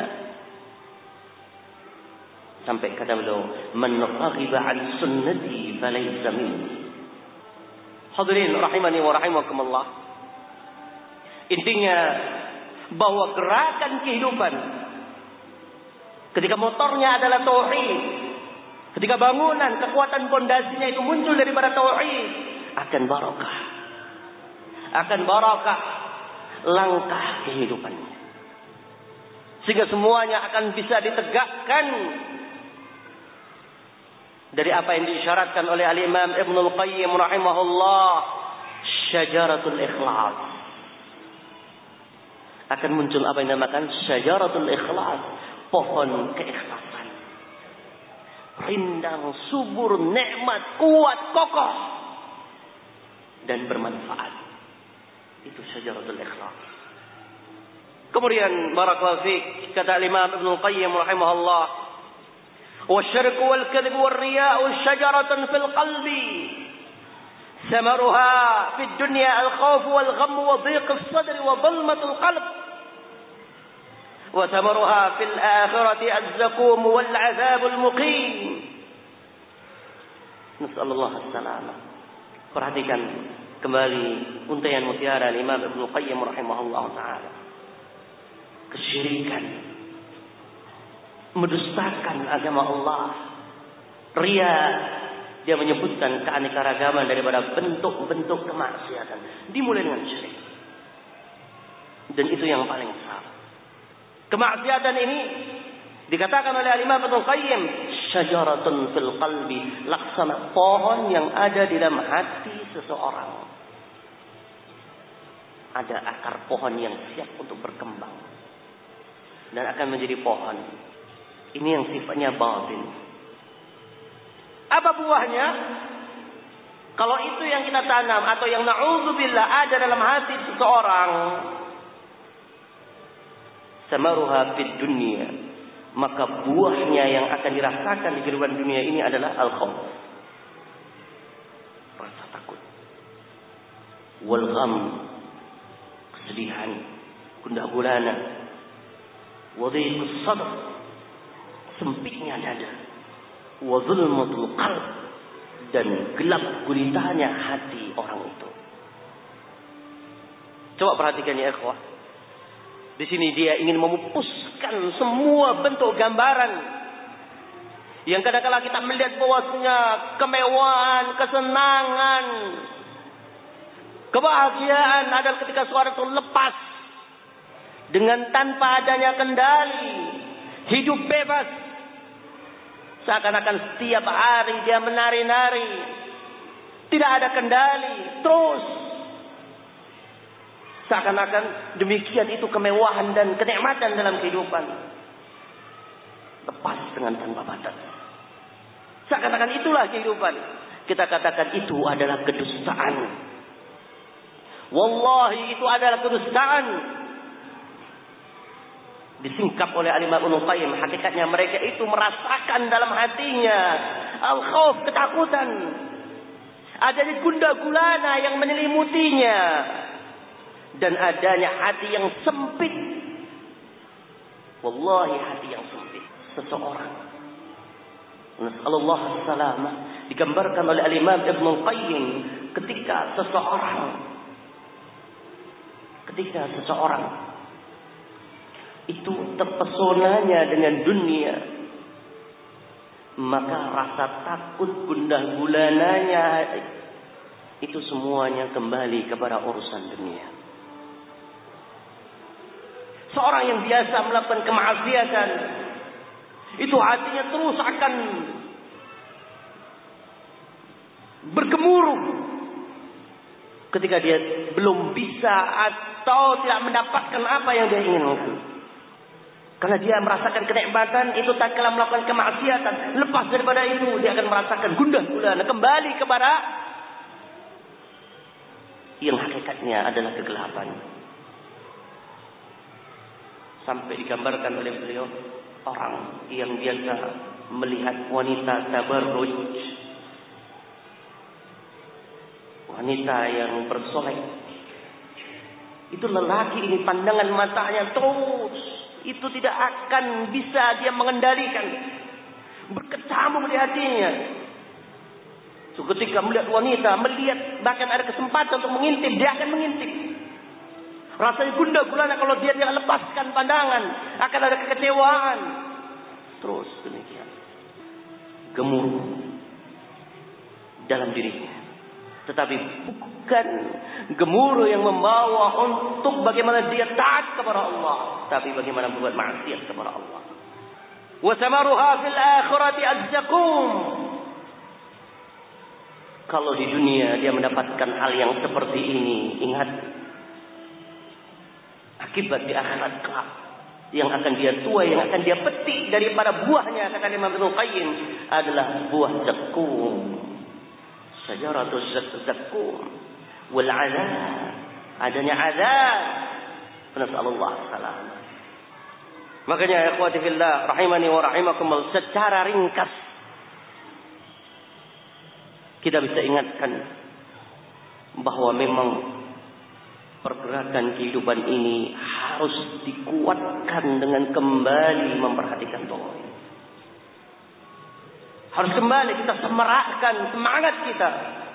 Sampai kata beliau, man raghiba an sunnati falaysa minni. Hadirin rahimani wa rahimakumullah. Intinya bahwa gerakan kehidupan ketika motornya adalah tauhid, Ketika bangunan, kekuatan pondasinya itu muncul daripada tauhid, akan barokah. Akan barokah langkah kehidupannya. Sehingga semuanya akan bisa ditegakkan dari apa yang diisyaratkan oleh Al-Imam Ibnul Qayyim rahimahullah, syajaratul ikhlas. Akan muncul apa yang dinamakan syajaratul ikhlas, pohon keikhlasan. Rindang, subur, nikmat, kuat, kokoh dan bermanfaat. Itu syajaratul ikhlas. Kemudian barakallahu fiik, kata Imam Ibnu Qayyim rahimahullah, wasyirku wal kadhib wal riya'u syajaratun fil qalbi thamaruha fid dunya al khauf wal gham wa dhiq as sadr wa dhulmatul qalb wa thamaruha fil akhirati az-zakum wal 'adzabul muqim. Nasallallahu as-salamah. Perhatikan kembali untaian mutiara Imam Ibnu Qayyim rahimahullah taala. Kesyirikan, mendustakan agama Allah, ria, dia menyebutkan keanekaragaman daripada bentuk-bentuk kemaksiatan, dimulai dengan syirik. Dan itu yang paling besar. Kemaksiatan ini dikatakan oleh Imam Ibnu Qayyim, syajaratun fil qalbi, laksana pohon yang ada di dalam hati seseorang. Ada akar pohon yang siap untuk berkembang dan akan menjadi pohon. Ini yang sifatnya batin. Apa buahnya? Kalau itu yang kita tanam atau yang na'udzubillah ada dalam hati seseorang, samaruha fid dunya, maka buahnya yang akan dirasakan di kehidupan dunia ini adalah al-khauf, rasa takut, wal gham, kesedihan, gundah gulana, wadhiqus sadr, sempitnya dada, wa zulmatul qalb, dan gelap gulitanya hati orang itu. Coba perhatikan ya ikhwah. Di sini dia ingin memupuskan semua bentuk gambaran yang kadang-kala kita melihat bahwasanya kemewahan, kesenangan, kebahagiaan adalah ketika seorang itu lepas dengan tanpa adanya kendali, hidup bebas, seakan-akan setiap hari dia menari-nari, tidak ada kendali, terus seakan-akan demikian itu kemewahan dan kenikmatan dalam kehidupan, lepas dengan tanpa batas, seakan-akan itulah kehidupan. Kita katakan itu adalah kedustaan. Wallahi itu adalah kedustaan. Disingkap oleh Al-Imam Ibnu Qayyim, hakikatnya mereka itu merasakan dalam hatinya al-khauf, ketakutan, adanya gundah gulana yang menyelimutinya, dan adanya hati yang sempit. Wallahi hati yang sempit seseorang. Nasallallahu salamah. Digambarkan oleh Al-Imam Ibnu Qayyim ketika seseorang itu terpesonanya dengan dunia, maka rasa takut, gundah gulananya itu semuanya kembali kepada urusan dunia. Seorang yang biasa melakukan kemaksiatan, itu hatinya terus akan bergemuruh ketika dia belum bisa atau tidak mendapatkan apa yang dia inginkan. Karena dia merasakan kenikmatan itu tak kala melakukan kemaksiatan, lepas daripada itu dia akan merasakan gundah gulana, kembali kepada yang hakikatnya adalah kegelapan. Sampai digambarkan oleh beliau orang yang biasa melihat wanita tabarruj, wanita yang bersolek, itu lelaki ini pandangan matanya terus, itu tidak akan bisa dia mengendalikan, berkecamuk di hatinya. So, ketika melihat wanita, melihat bahkan ada kesempatan untuk mengintip, dia akan mengintip. Rasanya gundah gulana kalau dia tidak lepaskan pandangan, akan ada kekecewaan. Terus demikian. gemuruh dalam dirinya. Tetapi bukan gemuruh yang membawa untuk bagaimana dia taat kepada Allah, tapi bagaimana berbuat maksiat kepada Allah. Wa thamaruha fil akhirati az-zaqum. Kalau di dunia dia mendapatkan hal yang seperti ini, ingat, akibat di akhirat kelak yang akan dia tuai, yang akan dia petik daripada buahnya, kata Imam Ibnu Qayyim, adalah buah zakum. Syajaratul zakum wal azab, adanya azab. Nasallallahu salam. Makanya ikhwati fillah rahimani wa rahimakumullah, secara ringkas kita bisa ingatkan bahwa memang pergerakan kehidupan ini harus dikuatkan dengan kembali memperhatikan tauhid. Harus kembali kita semarakkan semangat kita.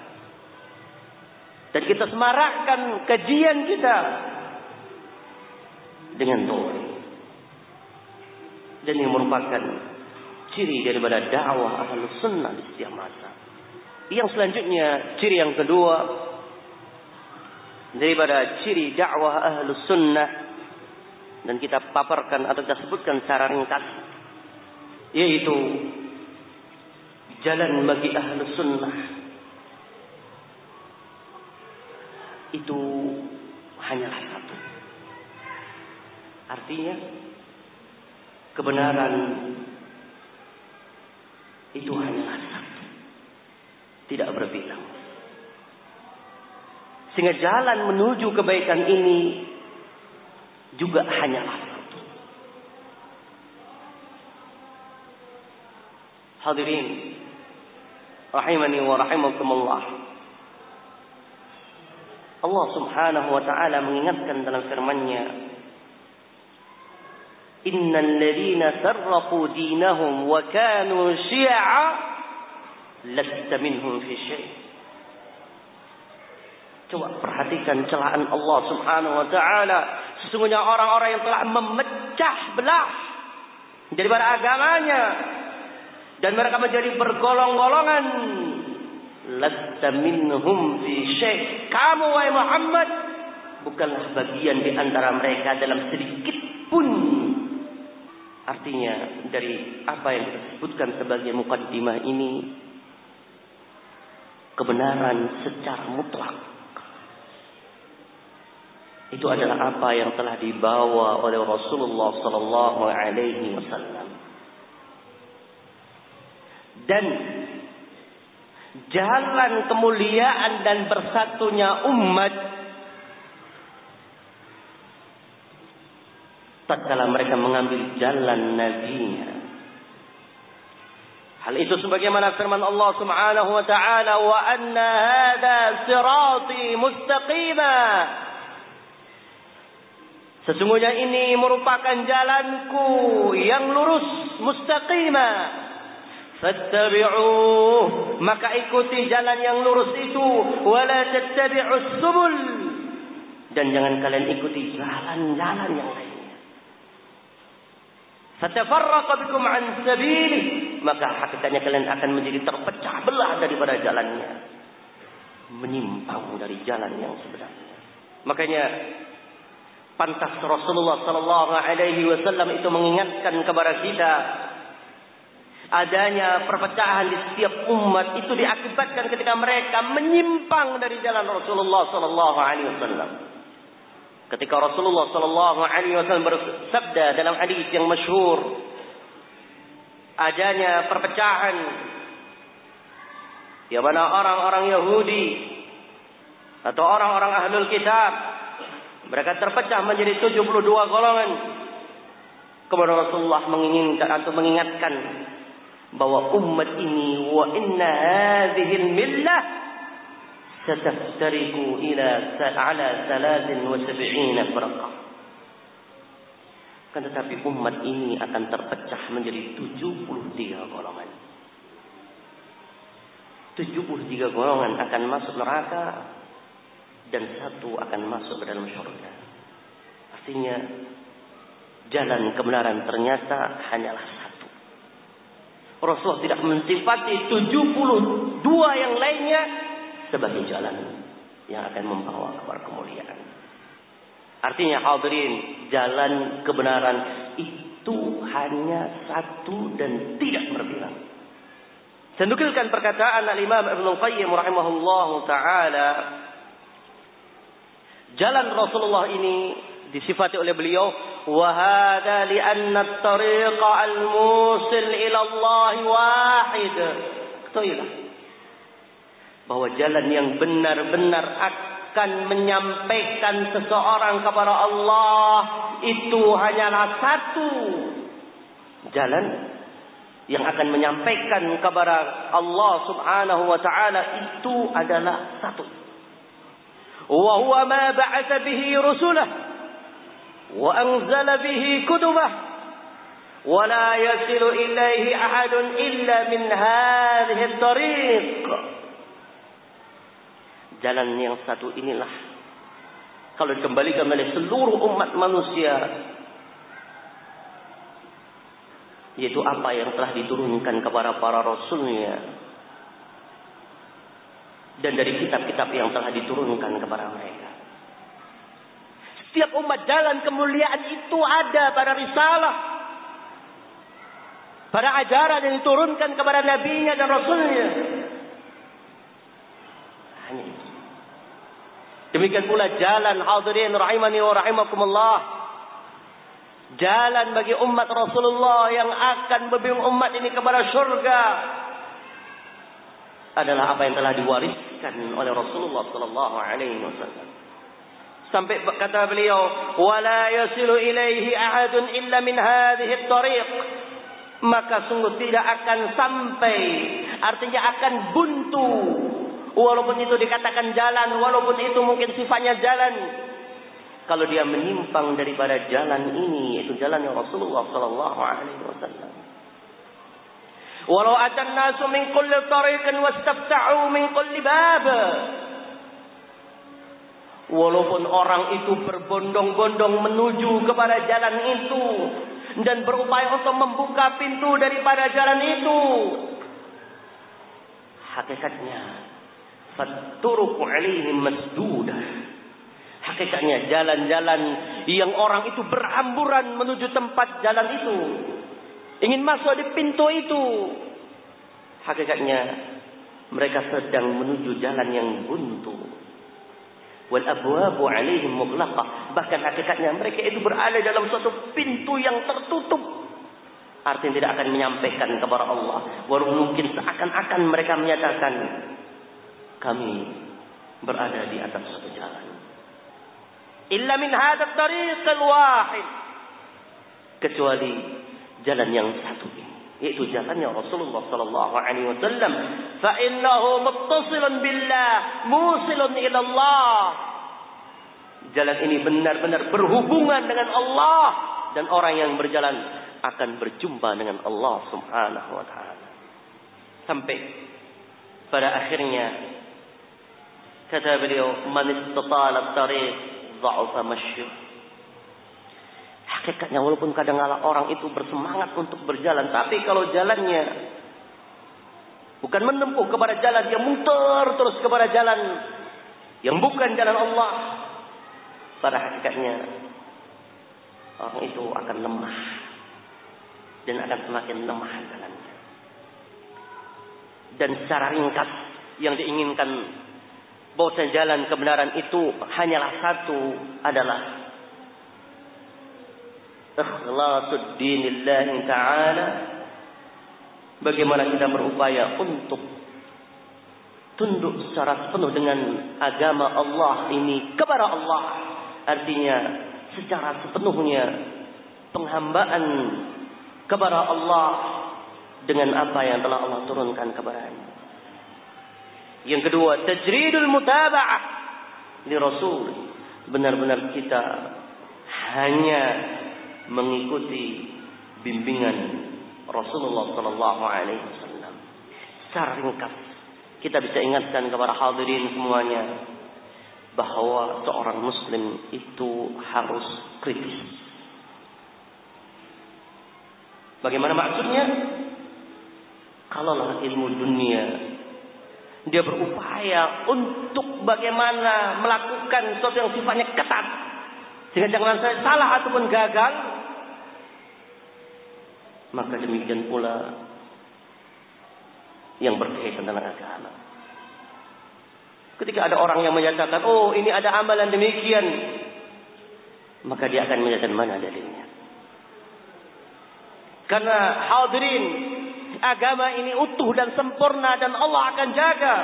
Dan kita semarakkan kajian kita dengan tauhid. Dan ini merupakan ciri daripada dakwah Ahlus Sunnah di setiap masa. Yang selanjutnya, ciri yang kedua daripada ciri dakwah Ahlus Sunnah, dan kita paparkan atau kita sebutkan secara ringkas, yaitu jalan bagi Ahlus Sunnah itu hanyalah satu. Artinya kebenaran itu hanyalah satu, tidak berbilang. Sehingga jalan menuju kebaikan ini juga hanyalah satu. Hadirin rahimani wa rahimakumullah, Allah Subhanahu wa ta'ala mengingatkan dalam firman-Nya, innal ladzina farraqu dinahum wa kanu syi'a lasta minhum fi syai'. Coba perhatikan celaan Allah Subhanahu wa ta'ala. Sesungguhnya orang-orang yang telah memecah belah daripada agamanya dan mereka menjadi bergolong-golongan, lasta minhum fi syai'. Kamu wahai Muhammad bukanlah bagian di antara mereka dalam sedikit pun. Artinya dari apa yang disebutkan sebagai mukaddimah ini, kebenaran secara mutlak itu adalah apa yang telah dibawa oleh Rasulullah sallallahu alaihi wasallam. Dan jalan kemuliaan dan bersatunya umat tatkala mereka mengambil jalan nabinya. Hal itu sebagaimana firman Allah Subhanahu wa ta'ala, wa anna hadha sirati mustaqima. Sesungguhnya ini merupakan jalanku yang lurus, mustaqima. Fattabi'uh, maka ikuti jalan yang lurus itu, wala tattabi'us subul, dan jangan kalian ikuti jalan-jalan yang lain. Fatafarraqa bikum an sabilih, maka hakikatnya kalian akan menjadi terpecah belah daripada jalannya, menyimpang dari jalan yang sebenarnya. Makanya pantas Rasulullah sallallahu alaihi wasallam itu mengingatkan kepada kita, adanya perpecahan di setiap umat itu diakibatkan ketika mereka menyimpang dari jalan Rasulullah sallallahu alaihi wasallam. Ketika Rasulullah sallallahu alaihi wasallam bersabda dalam hadis yang masyhur, adanya perpecahan di mana orang-orang Yahudi atau orang-orang Ahlul Kitab mereka terpecah menjadi 72 golongan. Kemudian Rasulullah menginginkan atau mengingatkan bahwa umat ini, wa inna hadhil millah sataftariqu ila ala 73 firqah. Kan tetapi umat ini akan terpecah menjadi 73 golongan. 73 golongan akan masuk neraka dan satu akan masuk ke dalam surga. Artinya jalan kebenaran ternyata hanyalah satu. Rasulullah tidak mensifati 72 yang lainnya sebagai jalan yang akan membawa kepada kemuliaan. Artinya hadirin, jalan kebenaran itu hanya satu dan tidak berbilang. Saya nukilkan perkataan Al-Imam Ibnu Qayyim rahimahullahu taala. Jalan Rasulullah ini disifati oleh beliau, wa hadza li anna at-tariqa al-musil ila Allah wahid. Ketahuilah bahwa jalan yang benar-benar akan menyampaikan seseorang kepada Allah itu hanyalah satu. Jalan yang akan menyampaikan kepada Allah Subhanahu wa taala itu adalah satu. Wa huwa ma ba'atha bihi rusulah wa anzala bihi kutubah wa la yasilu ilaihi ahadun illa min hadhihi at-tariq. Jalan yang satu inilah kalau dikembalikan oleh seluruh umat manusia, yaitu apa yang telah diturunkan kepada para rasulnya dan dari kitab-kitab yang telah diturunkan kepada mereka. Setiap umat jalan kemuliaan itu ada pada risalah, pada ajaran yang diturunkan kepada nabinya dan rasulnya. Hanya itu. Demikian pula jalan hadirin rahimani wa rahimakumullah. Jalan bagi umat Rasulullah yang akan membimbing umat ini kepada surga adalah apa yang telah diwariskan oleh Rasulullah sallallahu alaihi wasallam. Sampai kata beliau, "Wala yasilu ilaihi ahadun illa min hadhihi at-tariq." Maka sungguh tidak akan sampai, artinya akan buntu. Walaupun itu dikatakan jalan, walaupun itu mungkin sifatnya jalan, kalau dia menyimpang daripada jalan ini, yaitu jalannya Rasulullah sallallahu alaihi wasallam. Walau atan nasu min kulli tariqin wastafta'u min kulli bab. Walaupun orang itu berbondong-bondong menuju kepada jalan itu dan berupaya untuk membuka pintu daripada jalan itu, hakikatnya fatturuqu alaihim masdudah. Hakikatnya jalan-jalan yang orang itu berhamburan menuju tempat jalan itu, ingin masuk di pintu itu, hakikatnya mereka sedang menuju jalan yang buntu. Wal abwabu alaihim mughlaqah. Bahkan hakikatnya mereka itu berada dalam suatu pintu yang tertutup. Artinya tidak akan menyampaikan kepada Allah. Walaupun mungkin seakan-akan mereka menyatakan kami berada di atas suatu jalan. Illa min hadha at-tariq al-wahid. Kecuali jalan yang satu ini, yaitu jalannya Rasulullah sallallahu alaihi wasallam. Fa innahu muttasilun billah, musilun ila Allah. Jalan ini benar-benar berhubungan dengan Allah, dan orang yang berjalan akan berjumpa dengan Allah Subhanahu wa taala. Sampai pada akhirnya kata beliau, man istatala at-tariq dha'afa mashyuh. Hakikatnya walaupun kadang-kala orang itu bersemangat untuk berjalan, tapi kalau jalannya bukan menempuh kepada jalan, dia muter terus kepada jalan yang bukan jalan Allah, pada hakikatnya orang itu akan lemah dan akan semakin lemah jalannya. Dan secara ringkas yang diinginkan bahwa jalan kebenaran itu hanyalah satu, adalah ikhlasul dinillahi ta'ala. Bagaimana kita berupaya untuk tunduk secara penuh dengan agama Allah ini kepada Allah. Artinya secara sepenuhnya penghambaan kepada Allah dengan apa yang telah Allah turunkan kepadanya. Yang kedua, tajridul mutaba'ah li Rasul. Benar-benar kita hanya mengikuti bimbingan Rasulullah sallallahu alaihi wasallam. Secara ringkas kita bisa ingatkan kepada hadirin semuanya bahwa seorang muslim itu harus kritis. Bagaimana maksudnya? Kalaulah ilmu dunia, dia berupaya untuk bagaimana melakukan sesuatu yang sifatnya ketat, sehingga jangan sampai salah ataupun gagal, maka demikian pula yang berkaitan dengan agama. Ketika ada orang yang menyatakan, oh ini ada amalan demikian, maka dia akan menyatakan mana dalilnya. Karena hadirin, agama ini utuh dan sempurna dan Allah akan jaga.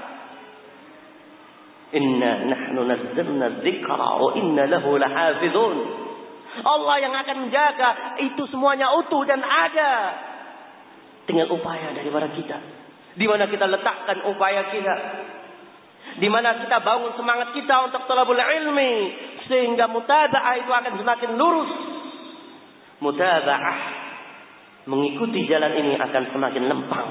Inna nahnu nazzalna dzikra wa inna lahu lahafizun. Allah yang akan menjaga itu semuanya utuh dan ada. Dengan upaya daripada kita. Di mana kita letakkan upaya kita? Di mana kita bangun semangat kita untuk talabul ilmi, sehingga mutaba'ah itu akan semakin lurus. Mutaba'ah, mengikuti jalan ini akan semakin lempang.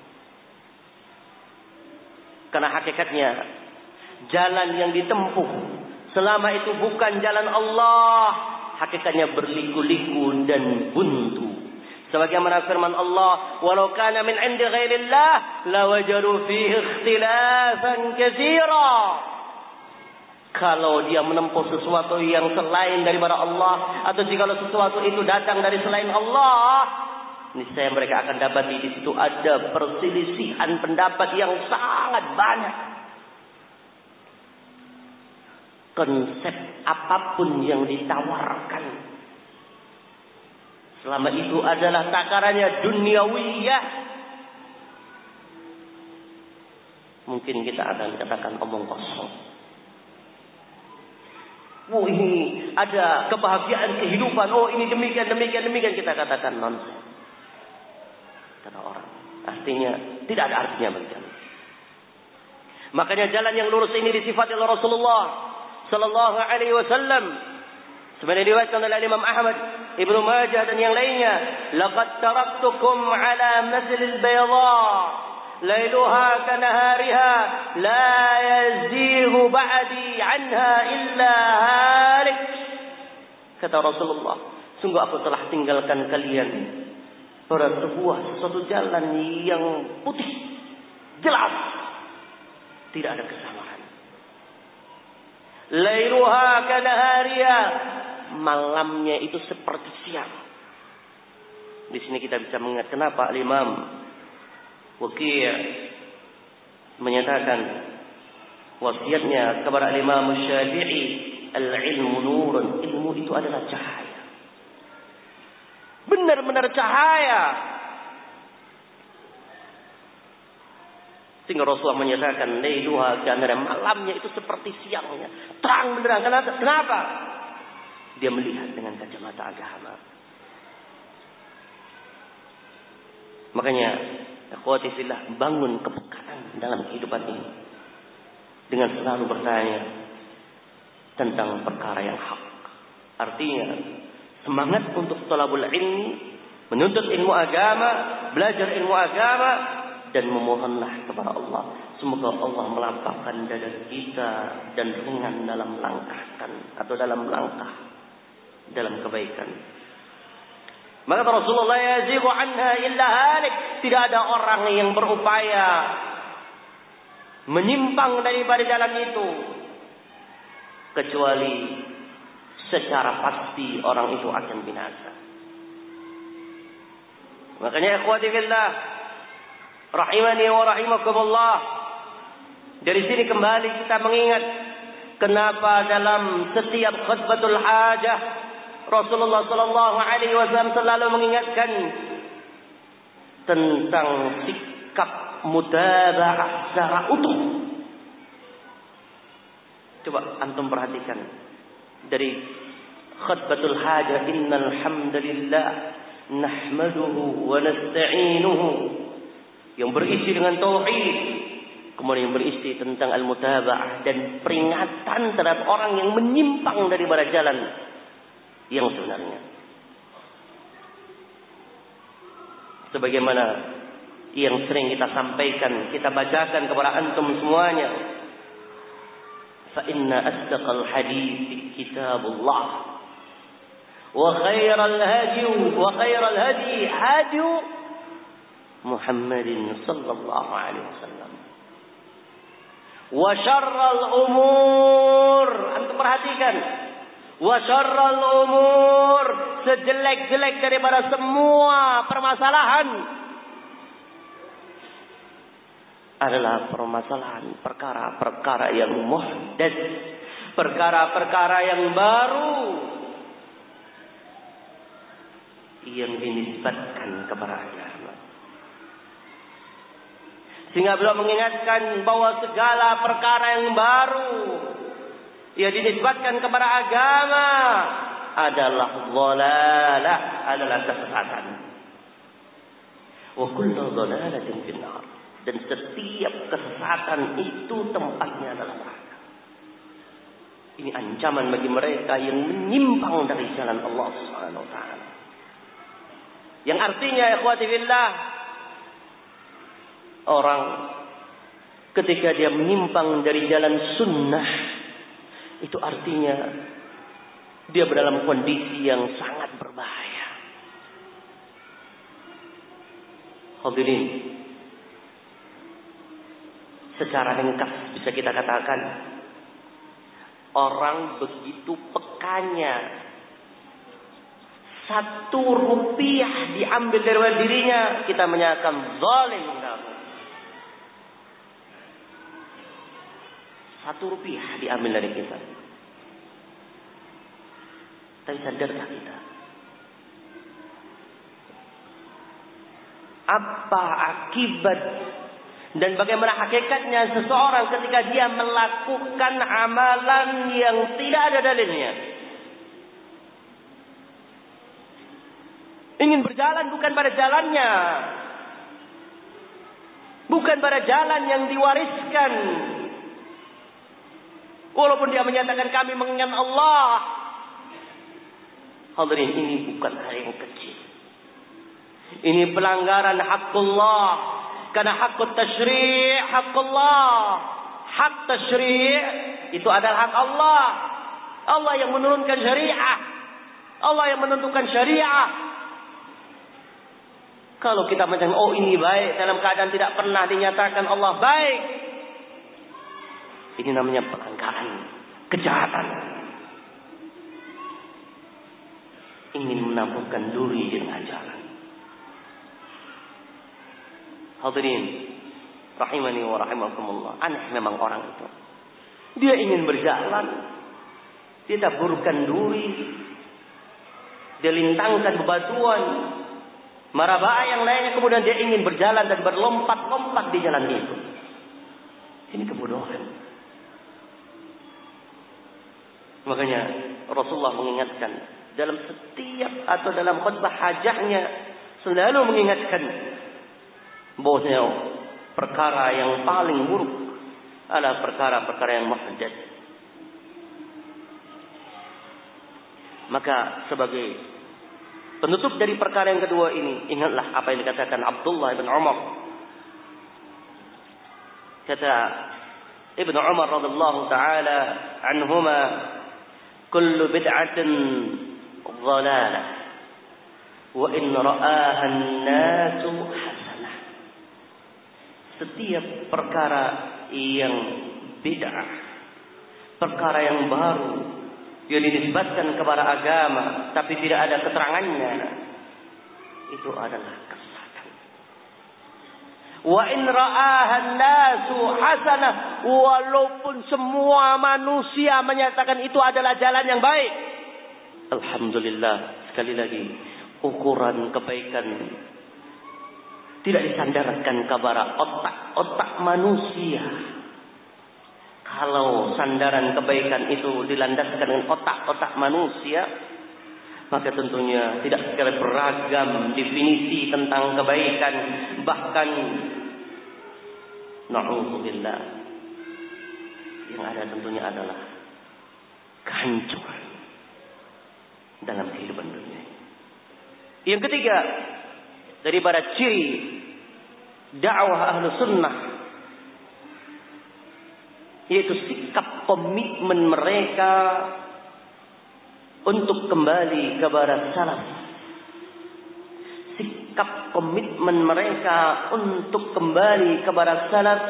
Karena hakikatnya jalan yang ditempuh selama itu bukan jalan Allah, hakikatnya berliku-liku dan buntu. Sebagaimana firman Allah, "Walau kana min 'indi ghairillah lawajadu fihi ikhtilafan katsira." Kalau dia menempuh sesuatu yang selain daripada Allah, atau jika sesuatu itu datang dari selain Allah, niscaya mereka akan dapati di situ ada perselisihan pendapat yang sangat banyak. Konsep apapun yang ditawarkan, selama itu adalah takarannya duniawiyah, mungkin kita akan katakan omong kosong. Oh ini ada kebahagiaan kehidupan, oh ini demikian, kita katakan nonsense. Kata orang, artinya tidak ada artinya bagi kami. Makanya jalan yang lurus ini disifati oleh Rasulullah sallallahu alaihi wasallam. Sebenarnya diriwayatkan oleh Imam Ahmad, Ibnu Majah dan yang lainnya, laqad taraktukum ala mathlil bayda lailuha kanahariha la yazighu ba'di anha illa halik. Kata Rasulullah, sungguh aku telah tinggalkan kalian pada suatu jalan yang putih, jelas, tidak ada kesamaan. Lailuha kanahariha, malamnya itu seperti siang. Di sini kita bisa mengingat kenapa Imam Waqi' menyatakan wasiatnya kepada Imam Syafi'i, al-ilmu nurun, ilmu itu adalah cahaya. Benar-benar cahaya. Sehingga Rasulullah menyatakan lailuha kanahariha, malamnya itu seperti siangnya, terang benderang. Kenapa? Dia melihat dengan kacamata agama. Makanya, akhwati fillah, bangun kepekaan dalam kehidupan ini dengan selalu bertanya tentang perkara yang hak. Artinya, semangat untuk thalabul ilmi, menuntut ilmu agama, belajar ilmu agama, dan memohonlah kepada Allah. Semoga Allah melapangkan dada kita dan ringan dalam langkah dalam kebaikan. Maka Rasulullah yazighu anha illa halik, tidak ada orang yang berupaya menyimpang daripada jalan itu kecuali secara pasti orang itu akan binasa. Makanya ikhwati fillah rahimani wa rahimakumullah, dari sini kembali kita mengingat kenapa dalam setiap khutbatul hajah Rasulullah sallallahu alaihi wasallam selalu mengingatkan tentang sikap mutaba'ah secara utuh. Coba antum perhatikan dari khutbatul hajah, innal hamdalillah nahmaduhu wa nasta'inuhu, yang berisi dengan tauhid, kemudian yang berisi tentang al-mutaba'ah dan peringatan terhadap orang yang menyimpang daripada jalan yang sebenarnya. Sebagaimana yang sering kita sampaikan, kita bacakan kepada antum semuanya, fa inna asdaqal hadits kitabullah wa khairal hadi Muhammadin sallallahu alaihi wasallam. Wa syarrul umur, antum perhatikan. Wa syarrul umur, sejelek-jelek daripada semua permasalahan adalah permasalahan perkara-perkara yang muhdats, perkara-perkara yang baru yang dinisbatkan kepada agama. Sehingga beliau mengingatkan bahwa segala perkara yang baru yang dinisbatkan kepada agama adalah dhalalah, adalah kesesatan. Wa kullu dhalalatin finnar, dan setiap kesesatan itu tempatnya adalah neraka. Ini ancaman bagi mereka yang menyimpang dari jalan Allah Subhanahu wa taala. Yang artinya ikhwati fillah, orang ketika dia menyimpang dari jalan sunnah, itu artinya dia berdalam kondisi yang sangat berbahaya. Hadirin, secara ringkas bisa kita katakan, orang begitu pekanya, 1 rupiah diambil dari dirinya, kita menyatakan zalim kamu. 1 rupiah diambil dari kita. Tapi sadarkah kita? Apa akibat dan bagaimana hakikatnya seseorang ketika dia melakukan amalan yang tidak ada dalilnya? Ingin berjalan bukan pada jalannya, bukan pada jalan yang diwariskan. Walaupun dia menyatakan kami mengingat Allah. Hadirin, ini bukan hal yang kecil. Ini pelanggaran hakullah. Karena hakut tasyri' hakullah. Hak tasyri' itu adalah hak Allah. Allah yang menurunkan syariah. Allah yang menentukan syariah. Kalau kita macam ini baik dalam keadaan tidak pernah dinyatakan Allah baik, ini namanya pelanggaran, kejahatan. Ingin menampakkan duri dengan jalan. Hadirin rahimani wa rahimakumullah. Aneh memang orang itu. Dia ingin berjalan, dia taburkan duri, dia lintangkan bebatuan, marabaa yang lainnya, kemudian dia ingin berjalan dan berlompat-lompat di jalan itu. Ini kebodohan. Makanya Rasulullah mengingatkan dalam setiap atau dalam khutbah hajahnya, selalu mengingatkan bahwasanya perkara yang paling buruk adalah perkara-perkara yang muhdats. Maka sebagai penutup dari perkara yang kedua ini, ingatlah apa yang dikatakan Abdullah bin Umar. Kata Ibnu Umar radhiyallahu taala anhuma, kullu bid'atin dhalalah wa in ra'aha an-nasu hasanah. Setiap perkara yang bid'ah, perkara yang baru yang dinisbatkan kepada agama tapi tidak ada keterangannya, itu adalah kesesatan. Wa in ra'aha an-nasu hasanah, walaupun semua manusia menyatakan itu adalah jalan yang baik. Alhamdulillah, sekali lagi, ukuran kebaikan tidak disandarkan kepada otak-otak manusia. Kalau sandaran kebaikan itu dilandaskan dengan otak-otak manusia, maka tentunya tidak sekali beragam definisi tentang kebaikan, bahkan na'udzubillah, yang ada tentunya adalah kehancuran dalam kehidupan dunia. Yang ketiga, daripada ciri dakwah ahlu sunnah, yaitu sikap komitmen mereka untuk kembali kepada salaf, sikap komitmen mereka untuk kembali kepada salaf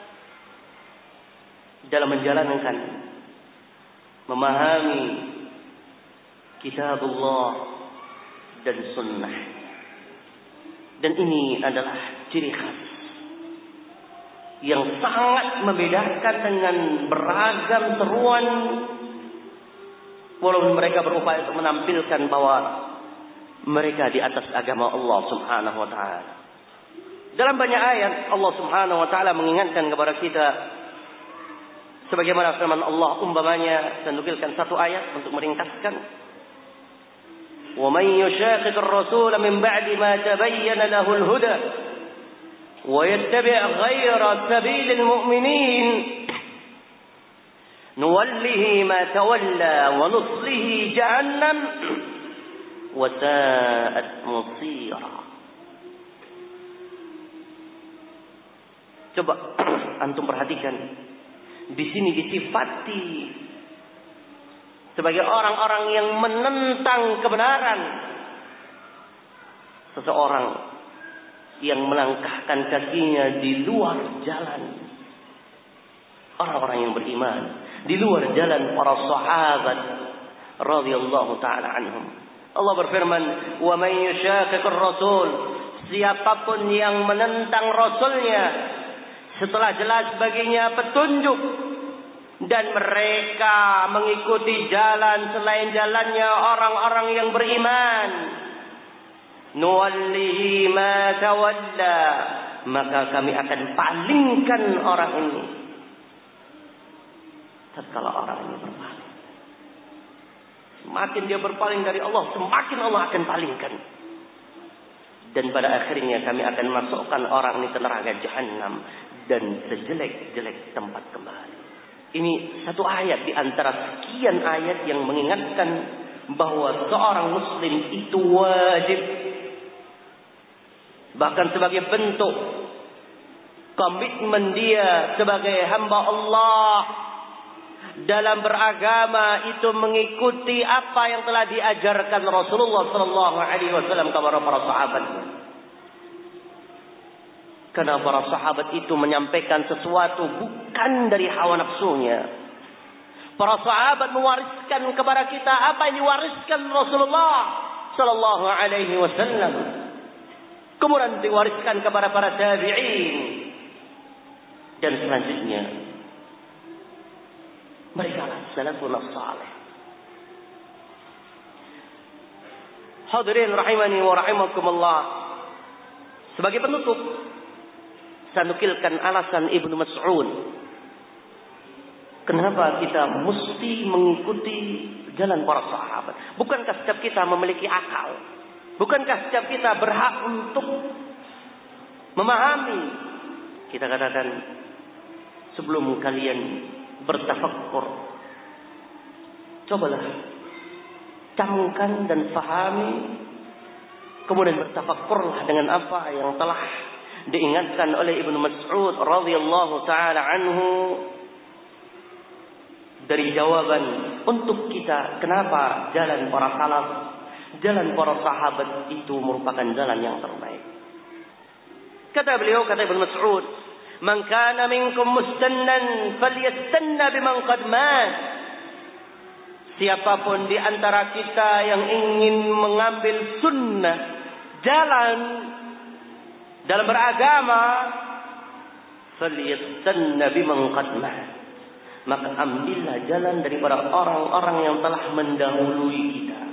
dalam menjalankan, memahami kitabullah dan sunnah. Dan ini adalah ciri khas yang sangat membedakan dengan beragam seruan, walaupun mereka berupaya untuk menampilkan bahwa mereka di atas agama Allah Subhanahu wa taala. Dalam banyak ayat Allah Subhanahu wa taala mengingatkan kepada kita, sebagaimana firman Allah umpamanya, saya nukilkan satu ayat untuk meringkaskan. Wa man yushaqiqir rasul min ba'di ma tabayyana lahul huda wa yattabi' ghayra sabilil mu'minin nuwallihi ma tawalla wa nuslihi jahannam wa sa'at masira. Coba antum perhatikan, di sini disifati sebagai orang-orang yang menentang kebenaran, seseorang yang melangkahkan kakinya di luar jalan orang-orang yang beriman, di luar jalan para sahabat radhiyallahu taala anhum. Allah berfirman, "Wa may yushaqiqir rasul", siapapun yang menentang rasulnya setelah jelas baginya petunjuk dan mereka mengikuti jalan selain jalannya orang-orang yang beriman, nuwallihi ma tawalla, maka kami akan palingkan orang ini tatkala orang ini berpaling. Semakin dia berpaling dari Allah, semakin Allah akan palingkan. Dan pada akhirnya kami akan masukkan orang ini ke neraka jahanam dan sejelek-jelek tempat kembali. Ini satu ayat di antara sekian ayat yang mengingatkan bahwa seorang muslim itu wajib, bahkan sebagai bentuk komitmen dia sebagai hamba Allah dalam beragama, itu mengikuti apa yang telah diajarkan Rasulullah sallallahu alaihi wasallam kepada para sahabat. Karena para sahabat itu menyampaikan sesuatu bukan dari hawa nafsunya. Para sahabat mewariskan kepada kita apa yang diwariskan Rasulullah sallallahu alaihi wasallam. Kemudian diwariskan kepada para tabi'in. Dan selanjutnya mereka lah salafun salih. Hadirin rahimani wa rahimakumullah. Sebagai penutup, saya nukilkan alasan Ibnu Mas'ud. Kenapa kita mesti mengikuti jalan para sahabat? Bukankah setiap kita memiliki akal? Bukankah setiap kita berhak untuk memahami? Kita katakan, sebelum kalian bertafakkur, cobalah camkan dan fahami, kemudian bertafakkurlah dengan apa yang telah diingatkan oleh Ibnu Mas'ud radhiyallahu taala anhu dari jawaban untuk kita kenapa jalan para salaf, jalan para sahabat itu merupakan jalan yang terbaik. Kata beliau, kata Ibnu Mas'ud, "Man kana minkum mustannan falyastanna biman qad mat." Siapapun di antara kita yang ingin mengambil sunnah, jalan dalam beragama, falyastanna biman qad mat, maka ambillah jalan daripada orang-orang yang telah mendahului kita,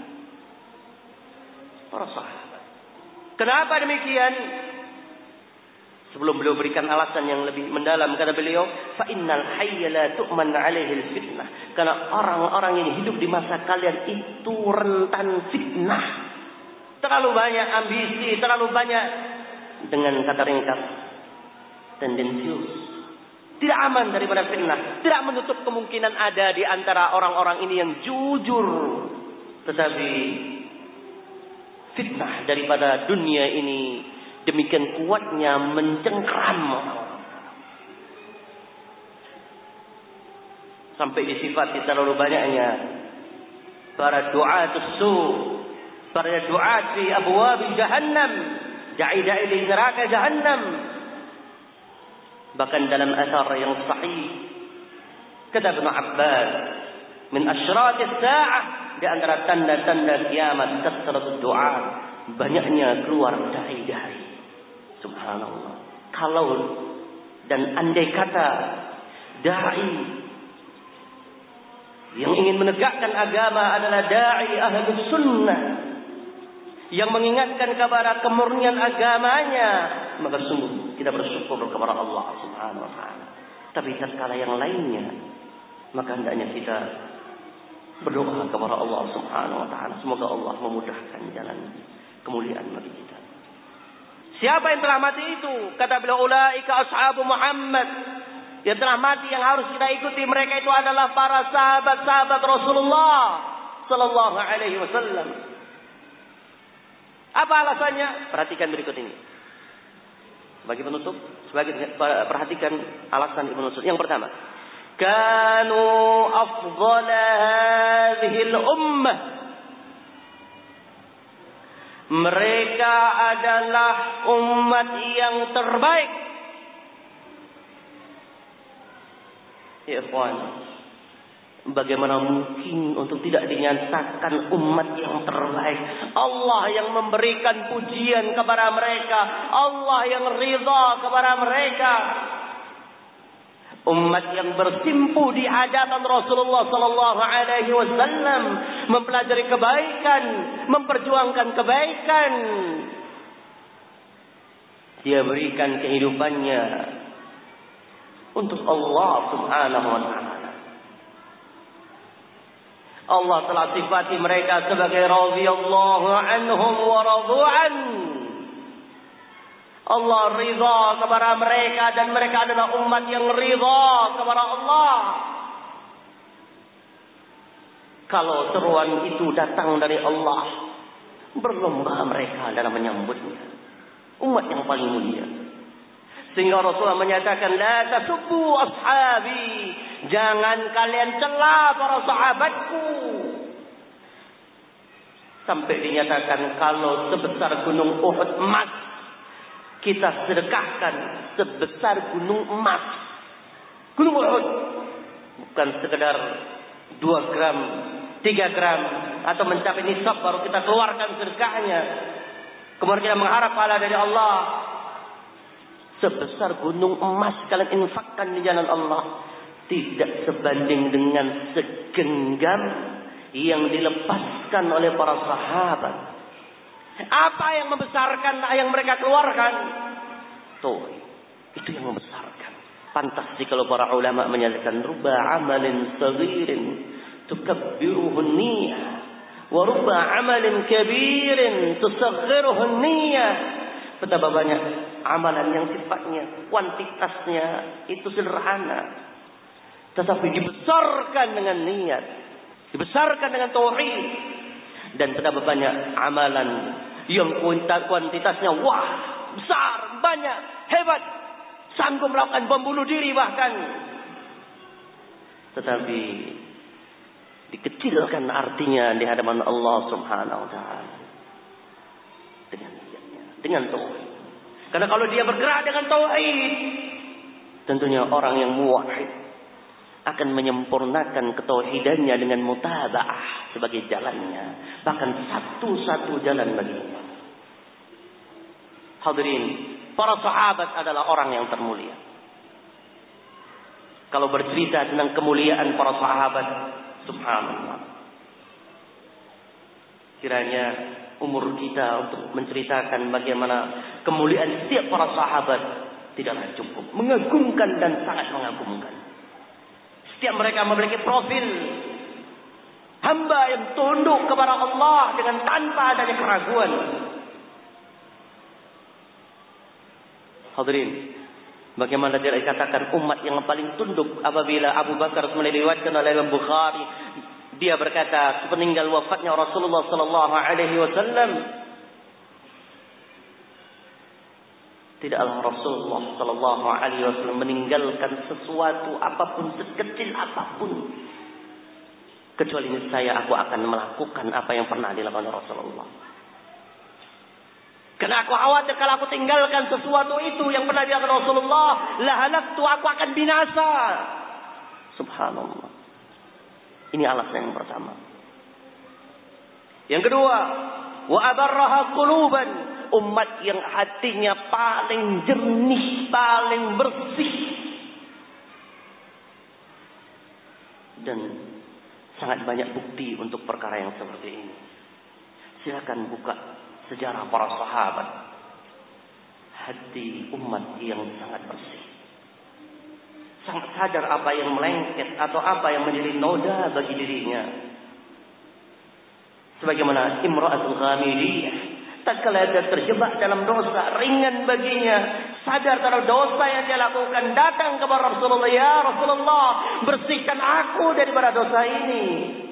para sahabat. Kenapa demikian? Sebelum beliau berikan alasan yang lebih mendalam, kata beliau, fa innal hayya la tu'man 'alaihi al-fitnah. Karena orang-orang yang hidup di masa kalian itu rentan fitnah. Terlalu banyak ambisi, terlalu banyak, dengan kata ringkas, tendensius. Tidak aman daripada fitnah. Tidak menutup kemungkinan ada di antara orang-orang ini yang jujur, tetapi fitnah daripada dunia ini demikian kuatnya mencengkram sampai disifati terlalu banyaknya para du'atus su', para du'at fi abwab jahannam, Dai-dai di neraka Jahannam. Bahkan dalam athar yang sahih, kata Ibnu Abbas, min asyratis sa'ah, di antara tanda-tanda kiamat kasratud du'a, banyaknya keluar dai-dai. Subhanallah. Kalau dan andai kata dai yang ingin menegakkan agama adalah dai ahlus sunnah, yang mengingatkan kepada kemurnian agamanya, maka sungguh kita bersyukur kepada Allah Subhanahu wa taala. Tapi tatkala yang lainnya, maka hendaknya kita berdoa kepada Allah Subhanahu wa taala, semoga Allah memudahkan jalan kemuliaan bagi kita. Siapa yang telah mati itu? Kata beliau, ulaika ashabu Muhammad. Yang telah mati yang harus kita ikuti mereka itu adalah para sahabat-sahabat Rasulullah sallallahu alaihi wasallam. Apa alasannya? Perhatikan berikut ini. Sebagai penutup, perhatikan alasan Ibnu Mas'ud. Yang pertama, kanu afdhala hadhil ummah. Mereka adalah umat yang terbaik. Ya ikhwan, bagaimana mungkin untuk tidak dinyatakan umat yang terbaik? Allah yang memberikan pujian kepada mereka, Allah yang ridha kepada mereka. Umat yang bersimpu di hadapan Rasulullah sallallahu alaihi wasallam, mempelajari kebaikan, memperjuangkan kebaikan. Dia berikan kehidupannya untuk Allah Subhanahu wa taala. Allah telah sifati mereka sebagai radhiyallahu anhum wa radu'an. Allah ridha kepada mereka dan mereka adalah umat yang ridha kepada Allah. Kalau seruan itu datang dari Allah, berlomba mereka dalam menyambutnya. Umat yang paling mulia. Sehingga Rasulullah menyatakan, la tasubbu ashabi, jangan kalian cela para sahabatku. Sampai dinyatakan kalau sebesar gunung Uhud emas kita sedekahkan sebesar gunung emas. Gunung Uhud bukan sekedar 2 gram, 3 gram atau mencapai nisab baru kita keluarkan sedekahnya. Kemudian kita mengharap pahala dari Allah. Sebesar gunung emas kalian infakkan di jalan Allah, tidak sebanding dengan segenggam yang dilepaskan oleh para sahabat. Apa yang membesarkan yang mereka keluarkan? Tauhid. Itu yang membesarkan. Pantas sih kalau para ulama menyatakan ruba amalin saghirin tukabbiruhu niyyah wa ruba amalin kabirin tusaghiruhu niyyah. Betapa banyak amalan yang sifatnya kuantitasnya itu sederhana, tetapi dibesarkan dengan niat, dibesarkan dengan tauhid. Dan betapa banyak amalan yang kuantitasnya wah, besar, banyak, hebat, sanggup melakukan bom bunuh diri bahkan, tetapi dikecilkan artinya di hadapan Allah Subhanahu wa taala dengan niatnya, dengan tauhid. Karena kalau dia bergerak dengan tauhid, tentunya orang yang muwahhid akan menyempurnakan ketauhidannya dengan mutaba'ah sebagai jalannya, bahkan satu-satu jalan baginya. Hadirin, para sahabat adalah orang yang termulia. Kalau bercerita tentang kemuliaan para sahabat, subhanallah, kiranya umur kita untuk menceritakan bagaimana kemuliaan setiap para sahabat tidaklah cukup. Mengagumkan dan sangat mengagumkan. Setiap mereka memiliki profil hamba yang tunduk kepada Allah dengan tanpa adanya keraguan. Hadirin, bagaimana dia dikatakan umat yang paling tunduk apabila Abu Bakar diriwayatkan oleh Imam Bukhari, dia berkata sepeninggal wafatnya Rasulullah sallallahu alaihi wasallam, tidaklah Rasulullah sallallahu alaihi wasallam meninggalkan sesuatu apapun, sekecil apapun, kecuali niscaya aku akan melakukan apa yang pernah dilakukan Rasulullah. Karena aku khawatir kalau aku tinggalkan sesuatu itu yang pernah dilakukan Rasulullah, la halaktu, aku akan binasa. Subhanallah. Ini alasan yang pertama. Yang kedua, wa abarraha quluban, umat yang hatinya paling jernih, paling bersih. Dan sangat banyak bukti untuk perkara yang seperti ini. Silakan buka sejarah para sahabat. Hati umat yang sangat bersih. Sangat sadar apa yang melengket atau apa yang menjadi noda bagi dirinya. Sebagaimana Imra'atul Ghamidiyah, tatkala dia terjebak dalam dosa ringan baginya, sadar terhadap dosa yang dia lakukan, datang kepada Rasulullah, ya Rasulullah, bersihkan aku daripada dosa ini.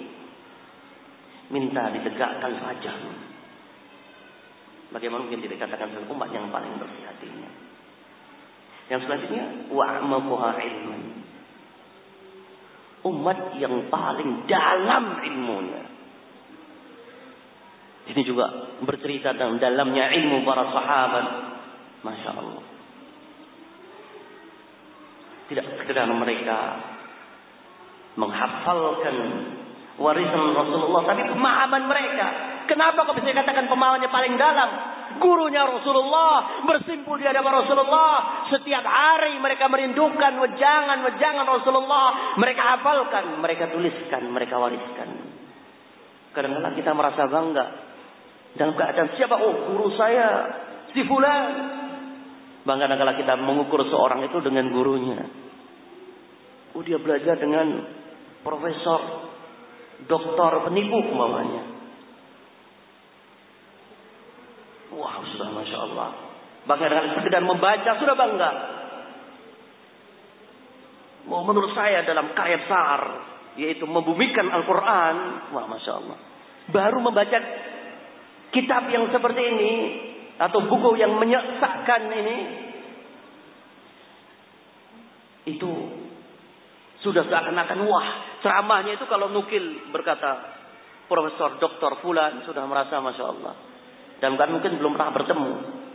Minta ditegakkan wajah. Bagaimana mungkin dikatakan sebagai umat yang paling bersih hatinya? Yang selanjutnya, wa'amakuha ilman, umat yang paling dalam ilmunya. Ini juga bercerita tentang dalamnya ilmu para sahabat. Masya Allah. Tidak sekedar mereka menghafalkan warisan Rasulullah, tapi pemahaman mereka. Kenapa kok bisa dikatakan pemahamannya paling dalam? Gurunya Rasulullah, bersimpul di hadapan Rasulullah. Setiap hari mereka merindukan wejangan Rasulullah. Mereka hafalkan, mereka tuliskan, mereka wariskan. Kadang-kadang kita merasa bangga dalam keadaan siapa? Oh, guru saya si fulan. Bangga kalau kita mengukur seorang itu dengan gurunya. Oh, dia belajar dengan profesor, doktor penipu umpamanya. Wah, sudah Masya Allah. Bangga dengan sekedar membaca sudah bangga. Oh, menurut saya dalam karya besar, yaitu membumikan Al-Quran. Wah, Masya Allah. Baru membaca kitab yang seperti ini, atau buku yang menyesakkan ini, itu sudah seakan-akan wah, ceramahnya itu kalau nukil berkata Profesor Doktor Fulan, sudah merasa Masya Allah. Dan kan mungkin belum pernah bertemu.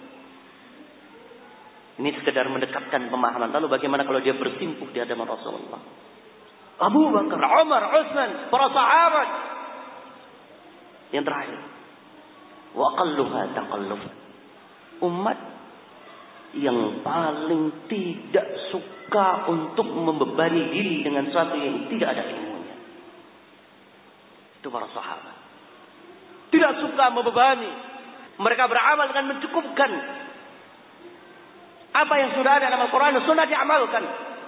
Ini sekedar mendekatkan pemahaman. Lalu bagaimana kalau dia bersimpuh di hadapan Rasulullah? Abu Bakar, Umar, Utsman, para sahabat. Yang terakhir, wa aqalluha taqallufan, umat yang paling tidak suka untuk membebani diri dengan sesuatu yang tidak ada ilmunya. Itu para sahabat. Tidak suka membebani. Mereka beramal dengan mencukupkan. Apa yang sudah ada dalam Al-Quran dan Sunnah diamalkan.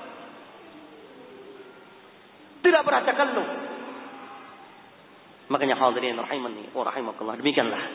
Tidak pernah takalluf. Makanya hadirin rahimani wa rahimakumullah, demikianlah.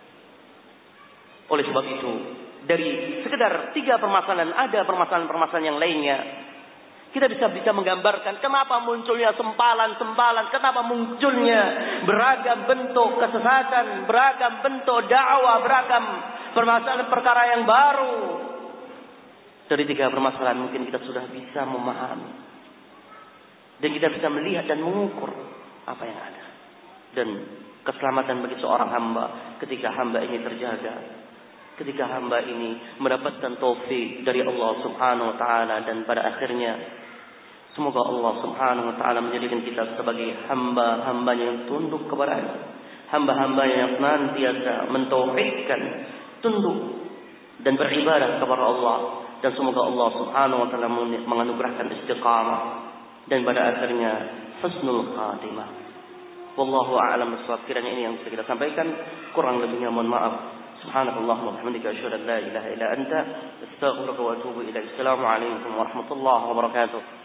Oleh sebab itu, dari sekedar 3 permasalahan, ada permasalahan-permasalahan yang lainnya. Kita bisa menggambarkan kenapa munculnya sempalan-sempalan, kenapa munculnya beragam bentuk kesesatan, beragam bentuk dakwah, beragam permasalahan perkara yang baru. Dari 3 permasalahan mungkin kita sudah bisa memahami. Dan kita bisa melihat dan mengukur apa yang ada. Dan keselamatan bagi seorang hamba ketika hamba ini terjaga. Ketika hamba ini mendapatkan taufik dari Allah Subhanahu wa taala, dan pada akhirnya semoga Allah Subhanahu wa taala menjadikan kita sebagai hamba-hambanya yang tunduk kepada-Nya, hamba-hamba yang senantiasa mentauhidkan, tunduk dan beribadah kepada Allah, dan semoga Allah Subhanahu wa taala menganugerahkan istiqamah dan pada akhirnya husnul khatimah. Wallahu a'lam bishawab. Kiranya ini yang bisa kita sampaikan, kurang lebihnya mohon maaf. Subhanakallahumma wa bihamdika asyhadu an la ilaha illa anta astaghfiruka wa atubu ilaik. Assalamu alaikum warahmatullahi wabarakatuh.